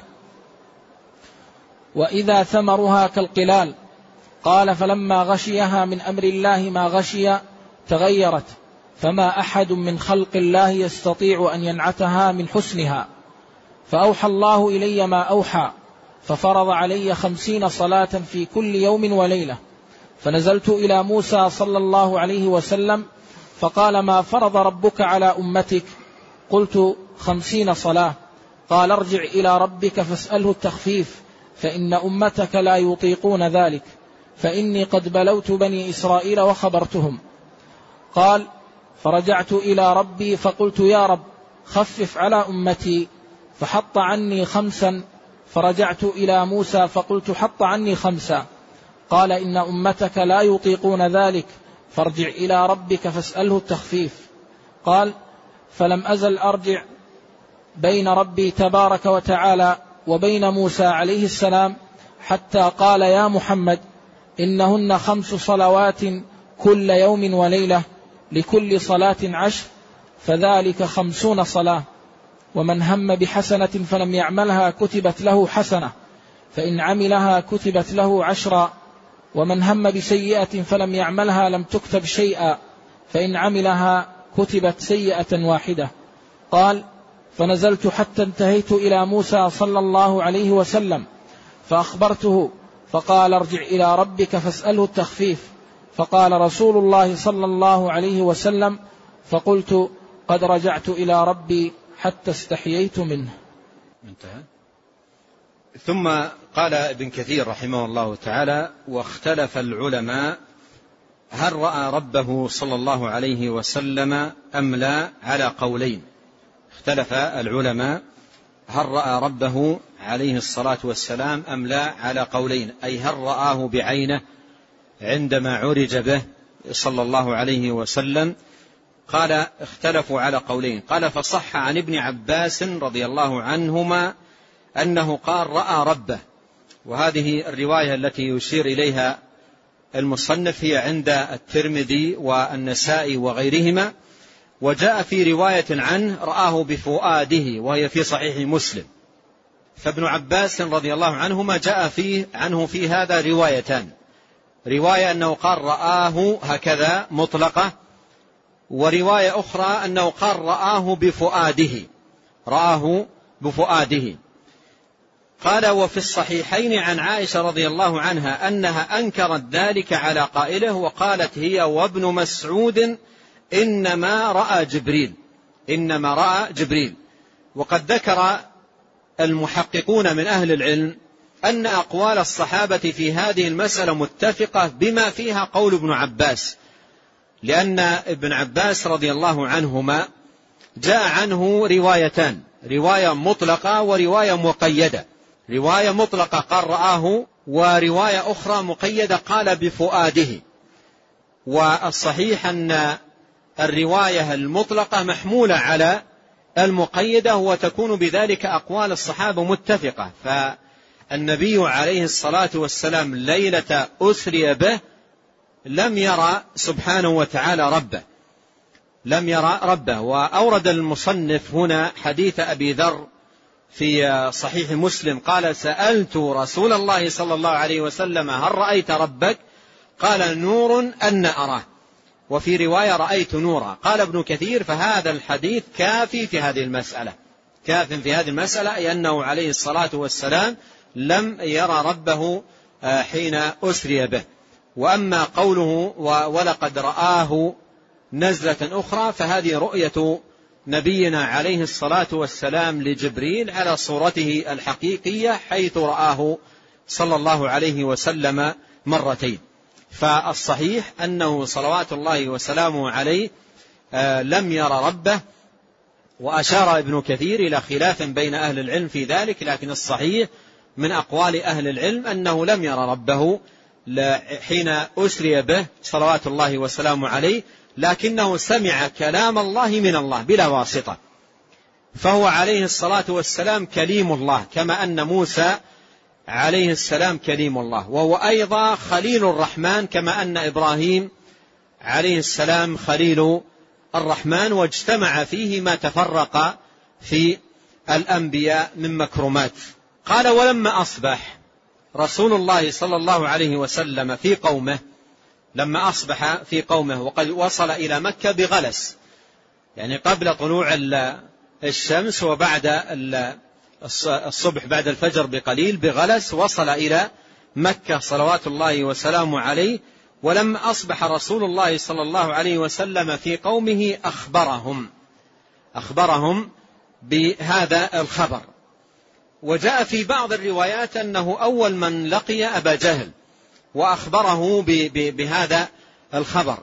وإذا ثمرها كالقلال. قال فلما غشيها من أمر الله ما غشي تغيرت، فما أحد من خلق الله يستطيع أن ينعتها من حسنها. فأوحى الله إلي ما أوحى، ففرض علي خمسين صلاة في كل يوم وليلة. فنزلت إلى موسى صلى الله عليه وسلم فقال ما فرض ربك على أمتك؟ قلت خمسين صلاة. قال ارجع إلى ربك فاسأله التخفيف، فإن أمتك لا يطيقون ذلك، فإني قد بلوت بني إسرائيل وخبرتهم. قال فرجعت إلى ربي فقلت يا رب خفف على أمتي، فحط عني خمسا. فرجعت إلى موسى فقلت حط عني خمسا. قال إن أمتك لا يطيقون ذلك، فارجع إلى ربك فاسأله التخفيف. قال فلم أزل أرجع بين ربي تبارك وتعالى وبين موسى عليه السلام، حتى قال يا محمد إنهن خمس صلوات كل يوم وليلة لكل صلاة عشر، فذلك خمسون صلاة. ومن هم بحسنة فلم يعملها كتبت له حسنة، فإن عملها كتبت له عشرا. ومن هم بسيئة فلم يعملها لم تكتب شيئا، فإن عملها كتبت سيئة واحدة. قال: فنزلت حتى انتهيت إلى موسى صلى الله عليه وسلم فأخبرته، فقال: ارجع إلى ربك فاسأله التخفيف. فقال رسول الله صلى الله عليه وسلم: فقلت: قد رجعت إلى ربي حتى استحييت منه. انتهى. ثم قال ابن كثير رحمه الله تعالى: واختلف العلماء هل رأى ربه صلى الله عليه وسلم أم لا على قولين. اختلف العلماء هل رأى ربه عليه الصلاة والسلام أم لا على قولين، أي هل رآه بعينه عندما عرج به صلى الله عليه وسلم. قال: اختلفوا على قولين. قال: فصح عن ابن عباس رضي الله عنهما أنه قال: رأى ربه. وهذه الرواية التي يشير إليها المصنف هي عند الترمذي والنسائي وغيرهما. وجاء في رواية عنه: رآه بفؤاده، وهي في صحيح مسلم. فابن عباس رضي الله عنهما جاء فيه عنه في هذا روايتان: رواية أنه قال رآه هكذا مطلقة، ورواية أخرى أنه قال رآه بفؤاده، رآه بفؤاده. قال: وفي الصحيحين عن عائشة رضي الله عنها أنها أنكرت ذلك على قائله، وقالت هي وابن مسعود إنما رأى جبريل، إنما رأى جبريل. وقد ذكر المحققون من أهل العلم أن أقوال الصحابة في هذه المسألة متفقة بما فيها قول ابن عباس، لأن ابن عباس رضي الله عنهما جاء عنه روايتان: رواية مطلقة ورواية مقيدة. رواية مطلقة قال رآه، ورواية أخرى مقيدة قال بفؤاده. والصحيح أن الرواية المطلقة محمولة على المقيدة، وتكون بذلك أقوال الصحابة متفقة. فالنبي عليه الصلاة والسلام ليلة أسري به لم يرى سبحانه وتعالى ربه، لم يرى ربه. وأورد المصنف هنا حديث أبي ذر في صحيح مسلم قال: سألت رسول الله صلى الله عليه وسلم هل رأيت ربك؟ قال: نور أن أراه. وفي رواية رأيت نورا. قال ابن كثير: فهذا الحديث كافي في هذه المسألة، كاف في هذه المسألة، أي أنه عليه الصلاة والسلام لم يرى ربه حين أسري به. وأما قوله ولقد رآه نزلة أخرى، فهذه رؤية نبينا عليه الصلاة والسلام لجبريل على صورته الحقيقية، حيث رآه صلى الله عليه وسلم مرتين. فالصحيح أنه صلوات الله وسلامه عليه لم يرى ربه. وأشار ابن كثير إلى خلاف بين أهل العلم في ذلك، لكن الصحيح من أقوال أهل العلم أنه لم يرى ربه حين أسري به صلوات الله وسلامه عليه، لكنه سمع كلام الله من الله بلا واسطة. فهو عليه الصلاة والسلام كليم الله، كما أن موسى عليه السلام كليم الله، وهو أيضا خليل الرحمن، كما أن إبراهيم عليه السلام خليل الرحمن. واجتمع فيه ما تفرق في الأنبياء من مكرمات. قال: ولما أصبح رسول الله صلى الله عليه وسلم في قومه، لما أصبح في قومه وقد وصل إلى مكة بغلس، يعني قبل طلوع الشمس وبعد الصبح بعد الفجر بقليل، بغلس وصل إلى مكة صلوات الله وسلامه عليه. ولما أصبح رسول الله صلى الله عليه وسلم في قومه أخبرهم أخبرهم بهذا الخبر. وجاء في بعض الروايات أنه أول من لقي أبا جهل وأخبره بهذا الخبر،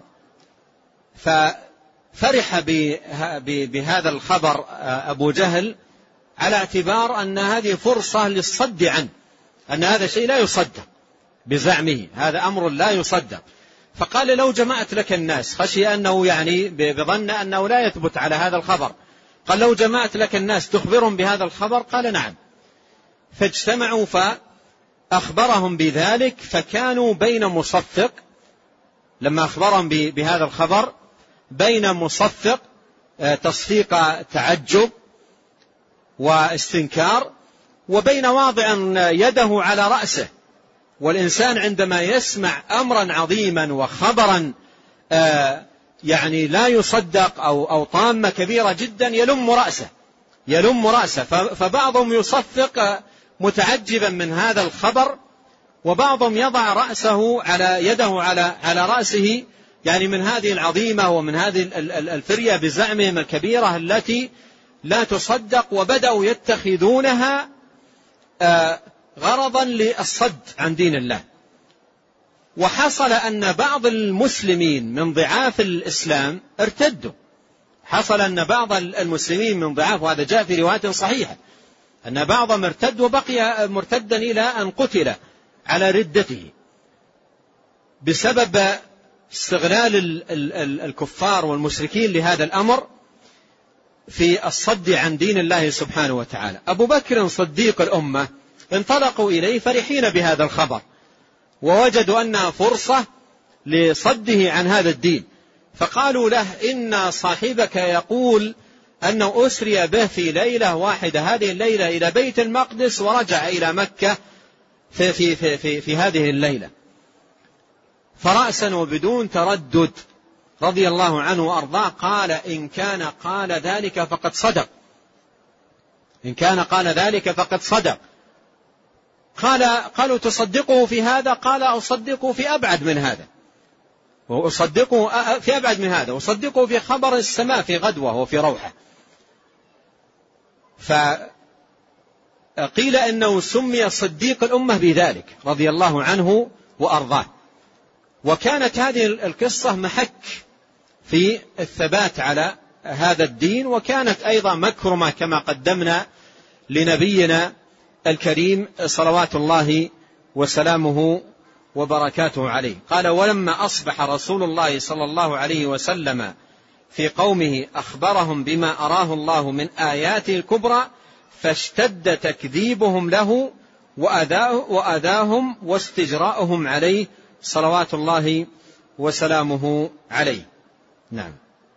ففرح بهذا الخبر أبو جهل على اعتبار أن هذه فرصة للصد عنه، أن هذا شيء لا يصدق بزعمه، هذا أمر لا يصدق. فقال: لو جمعت لك الناس، خشي أنه يعني بظن أنه لا يثبت على هذا الخبر، قال: لو جمعت لك الناس تخبرهم بهذا الخبر؟ قال: نعم. فاجتمعوا أخبرهم بذلك فكانوا بين مصفق، لما أخبرهم بهذا الخبر بين مصفق تصفيق تعجب واستنكار، وبين واضع يده على رأسه. والإنسان عندما يسمع أمرا عظيما وخبرا يعني لا يصدق أو أو طامة كبيرة جدا يلم رأسه يلم رأسه فبعضهم يصفق متعجبا من هذا الخبر، وبعضهم يضع رأسه على يده على على رأسه يعني من هذه العظيمة ومن هذه الفرية بزعمهم الكبيرة التي لا تصدق، وبدأوا يتخذونها غرضا للصد عن دين الله. وحصل أن بعض المسلمين من ضعاف الإسلام ارتدوا، حصل أن بعض المسلمين من ضعاف، وهذا جاء في رواية صحيحة، أن بعضهم ارتد وبقي مرتدا إلى أن قتل على ردته بسبب استغلال الكفار والمشركين لهذا الأمر في الصد عن دين الله سبحانه وتعالى. أبو بكر صديق الأمة انطلقوا إليه فرحين بهذا الخبر، ووجدوا أنها فرصة لصده عن هذا الدين، فقالوا له إن صاحبك يقول أنه أسري به في ليلة واحدة، هذه الليلة إلى بيت المقدس ورجع إلى مكة في, في, في, في, في هذه الليلة. فرأسا وبدون تردد رضي الله عنه وأرضاه قال إن كان قال ذلك فقد صدق، إن كان قال ذلك فقد صدق. قال قالوا تصدقه في هذا؟ قال أصدقه في أبعد من هذا، وأصدقه في أبعد من هذا، وأصدقه في خبر السماء في غدوة وفي روحة. فقيل إنه سمي صديق الأمة بذلك رضي الله عنه وأرضاه. وكانت هذه القصة محك في الثبات على هذا الدين، وكانت أيضا مكرمة كما قدمنا لنبينا الكريم صلوات الله وسلامه وبركاته عليه. قال ولما أصبح رسول الله صلى الله عليه وسلم في قومه أخبرهم بما أراه الله من آياته الكبرى فاشتد تكذيبهم له وأذاهم واستجراؤهم عليه صلوات الله وسلامه عليه. نعم.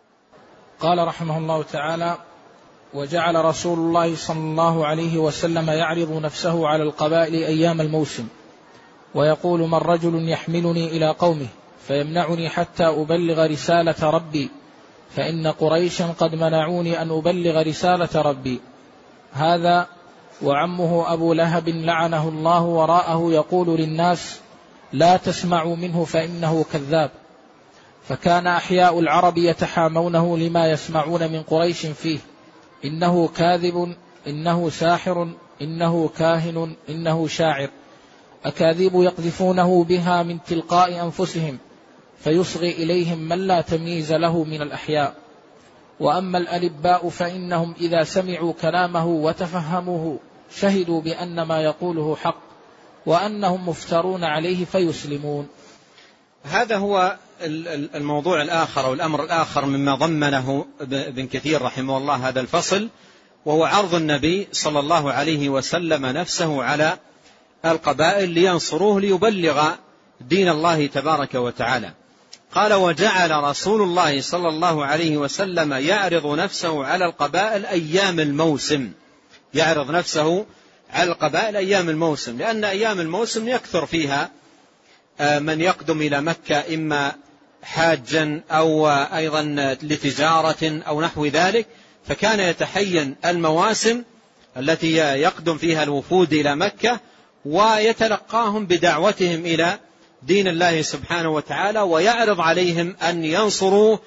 قال رحمه الله تعالى وجعل رسول الله صلى الله عليه وسلم يعرض نفسه على القبائل أيام الموسم ويقول من رجل يحملني إلى قومه فيمنعني حتى أبلغ رسالة ربي فإن قريشا قد منعوني أن أبلغ رسالة ربي. هذا وعمه أبو لهب لعنه الله وراءه يقول للناس لا تسمعوا منه فإنه كذاب، فكان أحياء العرب يتحامونه لما يسمعون من قريش فيه، إنه كاذب، إنه ساحر، إنه كاهن، إنه شاعر، أكاذيب يقذفونه بها من تلقاء أنفسهم فيصغي إليهم من لا تمييز له من الأحياء. وأما الألباء فإنهم إذا سمعوا كلامه وتفهموه شهدوا بأن ما يقوله حق وأنهم مفترون عليه فيسلمون. هذا هو الموضوع الآخر أو الأمر الآخر مما ضمنه ابن كثير رحمه الله هذا الفصل، وهو عرض النبي صلى الله عليه وسلم نفسه على القبائل لينصروه ليبلغ دين الله تبارك وتعالى. قال وجعل رسول الله صلى الله عليه وسلم يعرض نفسه على القبائل أيام الموسم، يعرض نفسه على القبائل أيام الموسم، لأن أيام الموسم يكثر فيها من يقدم إلى مكة إما حاجا أو أيضا لتجارة أو نحو ذلك، فكان يتحين المواسم التي يقدم فيها الوفود إلى مكة ويتلقاهم بدعوتهم إلى دين الله سبحانه وتعالى، ويعرض عليهم أن ينصروا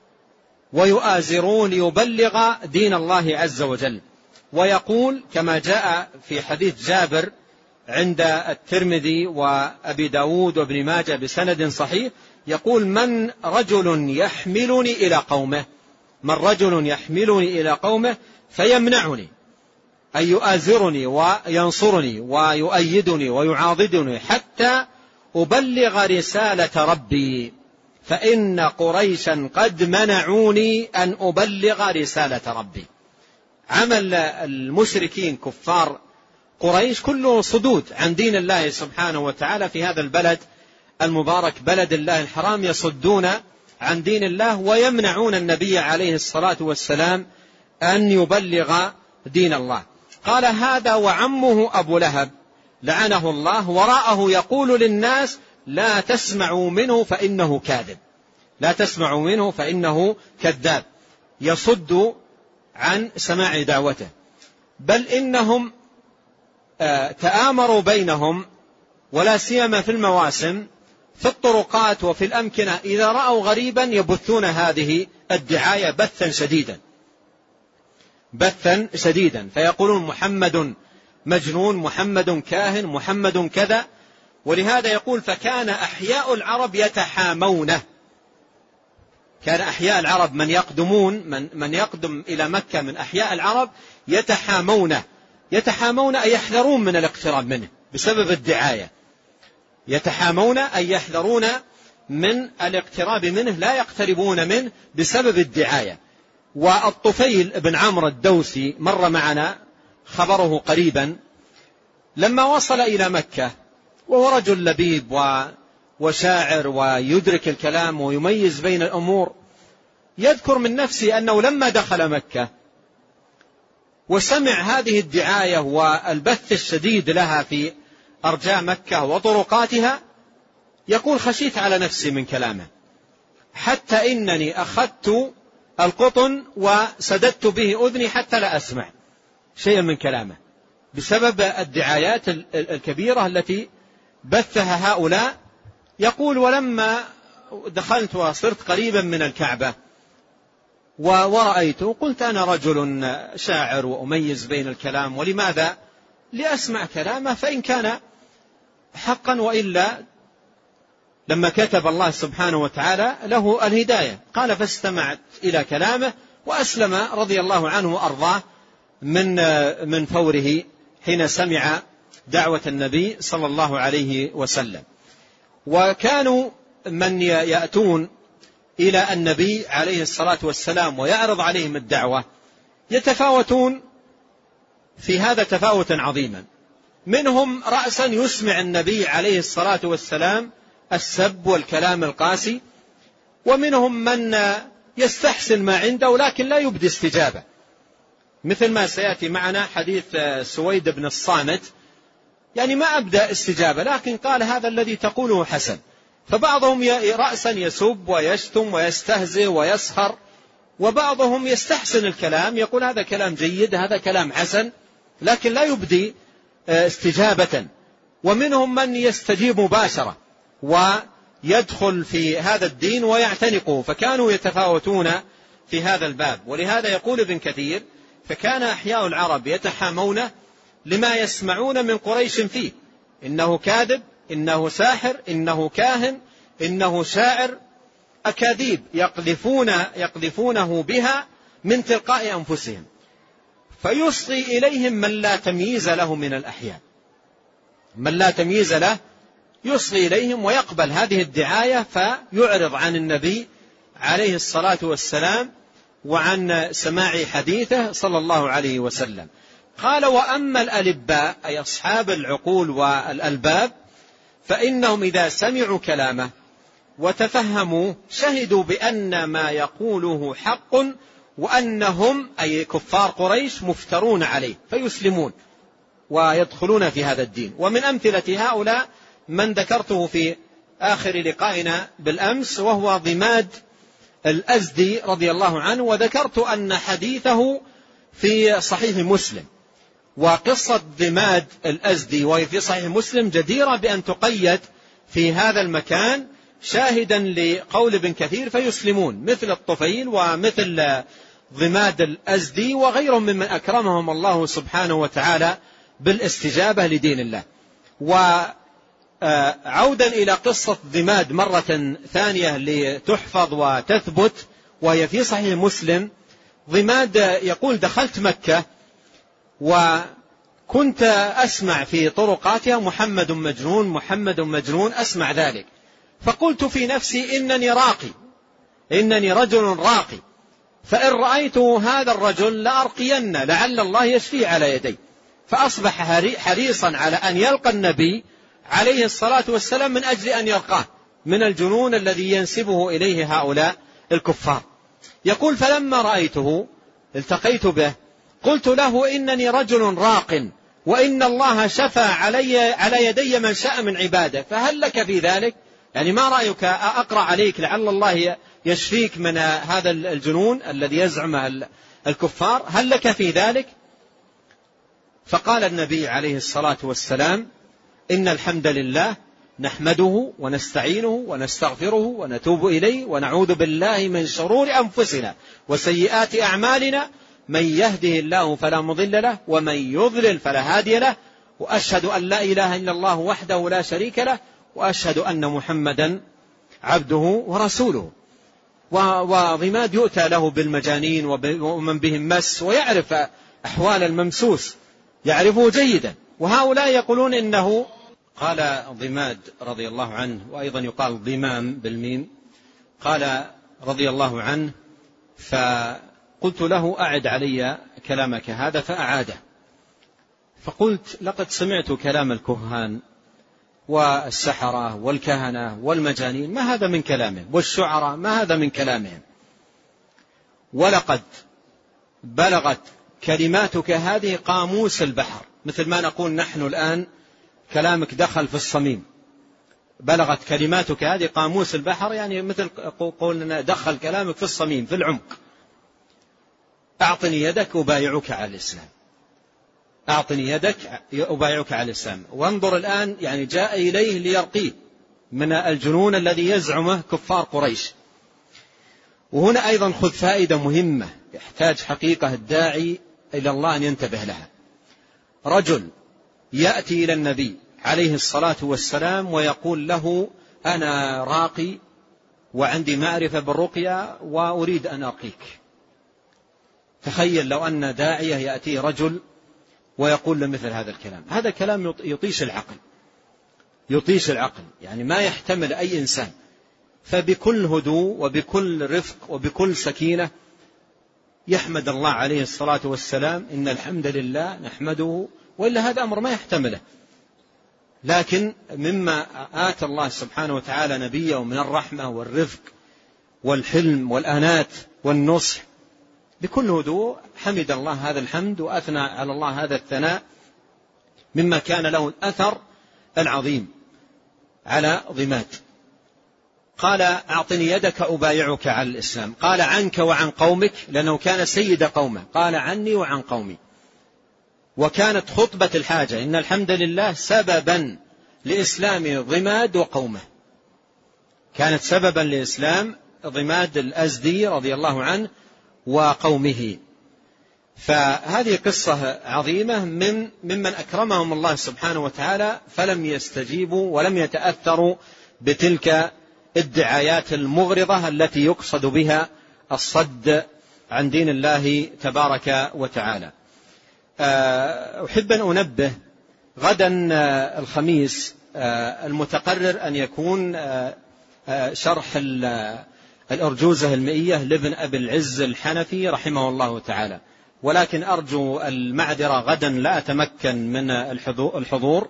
ويؤازروا ليبلغ دين الله عز وجل. ويقول كما جاء في حديث جابر عند الترمذي وأبي داود وابن ماجه بسند صحيح، يقول من رجل يحملني إلى قومه، من رجل يحملني إلى قومه فيمنعني أي يؤازرني وينصرني ويؤيدني ويعاضدني حتى أبلغ رسالة ربي فإن قريشا قد منعوني أن أبلغ رسالة ربي. عمل المشركين كفار قريش كله صدود عن دين الله سبحانه وتعالى في هذا البلد المبارك بلد الله الحرام، يصدون عن دين الله ويمنعون النبي عليه الصلاة والسلام أن يبلغ دين الله. قال هذا وعمه أبو لهب لعنه الله وراءه يقول للناس لا تسمعوا منه فإنه كاذب، لا تسمعوا منه فإنه كذاب، يصد عن سماع دعوته. بل إنهم تآمروا بينهم ولا سيما في المواسم في الطرقات وفي الأمكنة، إذا رأوا غريبا يبثون هذه الدعاية بثا شديدا بثا شديدا فيقولون محمد مجنون، محمد كاهن، محمد كذا. ولهذا يقول فكان أحياء العرب يتحامونه، كان أحياء العرب من يقدمون من, من يقدم إلى مكة من أحياء العرب يتحامونه، يتحامون أي يحذرون من الاقتراب منه بسبب الدعاية، يتحامون أي يحذرون من الاقتراب منه، لا يقتربون منه بسبب الدعاية. والطفيل بن عمرو الدوسي مر معنا خبره قريبا، لما وصل إلى مكة وهو رجل لبيب وشاعر ويدرك الكلام ويميز بين الأمور، يذكر من نفسه أنه لما دخل مكة وسمع هذه الدعاية والبث الشديد لها في أرجاء مكة وطرقاتها، يقول خشيت على نفسي من كلامه، حتى إنني أخذت القطن وسددت به أذني حتى لا أسمع شيئا من كلامه، بسبب الدعايات الكبيرة التي بثها هؤلاء. يقول ولما دخلت وصرت قريبا من الكعبة ورأيته قلت أنا رجل شاعر وأميز بين الكلام، ولماذا لأسمع كلامه فإن كان حقا، وإلا لما كتب الله سبحانه وتعالى له الهداية. قال فاستمعت إلى كلامه وأسلم رضي الله عنه وأرضاه من من فوره حين سمع دعوة النبي صلى الله عليه وسلم. وكانوا من يأتون إلى النبي عليه الصلاة والسلام ويعرض عليهم الدعوة يتفاوتون في هذا تفاوتا عظيما، منهم رأسا يسمع النبي عليه الصلاة والسلام السب والكلام القاسي، ومنهم من يستحسن ما عنده لكن لا يبدي استجابة، مثل ما سيأتي معنا حديث سويد بن الصامت، يعني ما أبدأ استجابة لكن قال هذا الذي تقوله حسن. فبعضهم رأسا يسب ويشتم ويستهزئ ويسخر، وبعضهم يستحسن الكلام يقول هذا كلام جيد هذا كلام حسن لكن لا يبدي استجابة. ومنهم من يستجيب مباشرة ويدخل في هذا الدين ويعتنقه، فكانوا يتفاوتون في هذا الباب. ولهذا يقول ابن كثير فكان أحياء العرب يتحامونه لما يسمعون من قريش فيه، إنه كاذب، إنه ساحر، إنه كاهن، إنه شاعر، أكاذيب يقذفون يقذفونه بها من تلقاء أنفسهم، فيصغي إليهم من لا تمييز له من الأحياء، من لا تمييز له يصغي إليهم ويقبل هذه الدعاية فيعرض عن النبي عليه الصلاة والسلام وعن سماع حديثه صلى الله عليه وسلم. قال وأما الألباء أي أصحاب العقول والألباب فإنهم إذا سمعوا كلامه وتفهموا شهدوا بأن ما يقوله حق، وأنهم أي كفار قريش مفترون عليه فيسلمون ويدخلون في هذا الدين. ومن أمثلة هؤلاء من ذكرته في آخر لقائنا بالأمس وهو ضماد الأزدي رضي الله عنه، وذكرت أن حديثه في صحيح مسلم، وقصة ضماد الأزدي وهي في صحيح مسلم جديرة بأن تقيد في هذا المكان شاهدا لقول ابن كثير فيسلمون، مثل الطفيل ومثل ضماد الأزدي وغيرهم ممن أكرمهم الله سبحانه وتعالى بالاستجابة لدين الله. وعودا إلى قصة ضماد مرة ثانية لتحفظ وتثبت وهي في صحيح مسلم، ضماد يقول دخلت مكة وكنت أسمع في طرقاتها محمد مجنون محمد مجنون، أسمع ذلك، فقلت في نفسي إنني راقي، إنني رجل راقي، فإن رأيت هذا الرجل لأرقين لعل الله يشفي على يدي، فأصبح حريصا على أن يلقى النبي عليه الصلاة والسلام من أجل أن يلقاه من الجنون الذي ينسبه إليه هؤلاء الكفار. يقول فلما رأيته التقيت به قلت له إنني رجل راق وإن الله شفى علي على يدي من شاء من عباده، فهل لك في ذلك؟ يعني ما رأيك أقرأ عليك لعل الله يشفيك من هذا الجنون الذي يزعمه الكفار، هل لك في ذلك؟ فقال النبي عليه الصلاة والسلام إن الحمد لله نحمده ونستعينه ونستغفره ونتوب إليه ونعوذ بالله من شرور أنفسنا وسيئات أعمالنا، من يهده الله فلا مضل له ومن يضلل فلا هادي له، وأشهد أن لا إله إلا الله وحده لا شريك له وأشهد أن محمدا عبده ورسوله. وضماد يؤتى له بالمجانين ومن بهم مس ويعرف أحوال الممسوس يعرفه جيدا، وهؤلاء يقولون إنه قال ضماد رضي الله عنه، وأيضا يقال ضمام بالميم، قال رضي الله عنه فقلت له أعد علي كلامك هذا فأعاده، فقلت لقد سمعت كلام الكهان والسحرة والكهنة والمجانين ما هذا من كلامهم، والشعراء ما هذا من كلامهم، ولقد بلغت كلماتك هذه قاموس البحر، مثل ما نقول نحن الآن كلامك دخل في الصميم، بلغت كلماتك هذه قاموس البحر، يعني مثل قولنا دخل كلامك في الصميم في العمق. أعطني يدك أبايعك على الإسلام، أعطني يدك أبايعك على الإسلام. وانظر الآن يعني جاء إليه ليرقيه من الجنون الذي يزعمه كفار قريش. وهنا أيضا خذ فائدة مهمة يحتاج حقيقة الداعي إلى الله أن ينتبه لها. رجل يأتي إلى النبي عليه الصلاة والسلام ويقول له أنا راقي وعندي معرفة بالرقية وأريد أن أرقيك. تخيل لو أن داعية يأتي رجل ويقول له مثل هذا الكلام، هذا كلام يطيش العقل، يطيش العقل، يعني ما يحتمل أي إنسان. فبكل هدوء وبكل رفق وبكل سكينة يحمد الله عليه الصلاة والسلام إن الحمد لله نحمده، وإلا هذا أمر ما يحتمله. لكن مما آتى الله سبحانه وتعالى نبيه من الرحمة والرفق والحلم والأنات والنصح، بكل هدوء حمد الله هذا الحمد وأثنى على الله هذا الثناء، مما كان له الأثر العظيم على ضماد. قال أعطني يدك أبايعك على الإسلام. قال عنك وعن قومك، لأنه كان سيد قومه، قال عني وعن قومي. وكانت خطبة الحاجة إن الحمد لله سببا لإسلام ضماد وقومه، كانت سببا لإسلام ضماد الأزدي رضي الله عنه وقومه. فهذه قصة عظيمة من ممن أكرمهم الله سبحانه وتعالى فلم يستجيبوا ولم يتأثروا بتلك الدعايات المغرضة التي يقصد بها الصد عن دين الله تبارك وتعالى. أحب أن أنبه غدا الخميس المتقرر أن يكون شرح الأرجوزة المئية لابن أبي العز الحنفي رحمه الله تعالى، ولكن أرجو المعذرة غدا لا أتمكن من الحضور،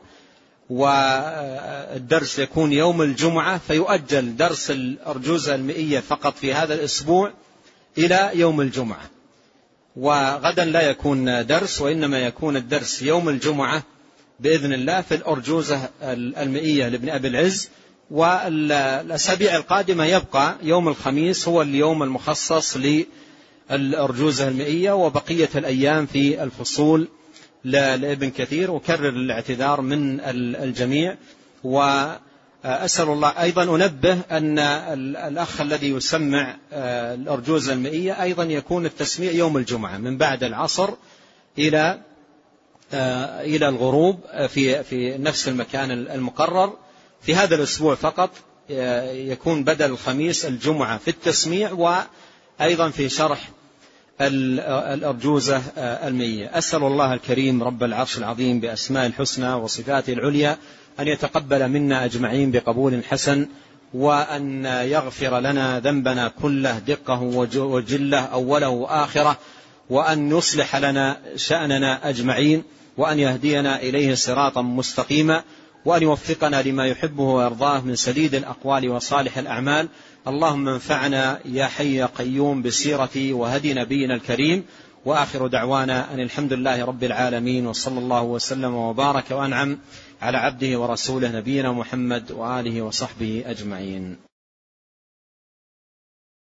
والدرس يكون يوم الجمعة، فيؤجل درس الأرجوزة المئية فقط في هذا الأسبوع إلى يوم الجمعة، وغدا لا يكون درس، وإنما يكون الدرس يوم الجمعة بإذن الله في الأرجوزة المئية لابن أبي العز. والأسابيع القادمة يبقى يوم الخميس هو اليوم المخصص للأرجوزة المئية، وبقية الأيام في الفصول لابن كثير. أكرر الاعتذار من الجميع، وأسأل الله أيضا أنبه أن الأخ الذي يسمع الأرجوزة المئية أيضا يكون التسميع يوم الجمعة من بعد العصر إلى إلى الغروب في في نفس المكان المقرر في هذا الأسبوع فقط، يكون بدل الخميس الجمعة في التسميع وأيضا في شرح الأرجوزة المئية. أسأل الله الكريم رب العرش العظيم بأسماء الحسنى وصفاته العليا أن يتقبل منا أجمعين بقبول حسن، وأن يغفر لنا ذنبنا كله دقه وجله أوله وآخره، وأن يصلح لنا شأننا أجمعين، وأن يهدينا إليه صراطا مستقيما، وأن يوفقنا لما يحبه ويرضاه من سديد الأقوال وصالح الأعمال. اللهم انفعنا يا حي يا قيوم بسيرة وهدي نبينا الكريم. وآخر دعوانا أن الحمد لله رب العالمين، وصلى الله وسلم وبارك وأنعم على عبده ورسوله نبينا محمد وآله وصحبه أجمعين.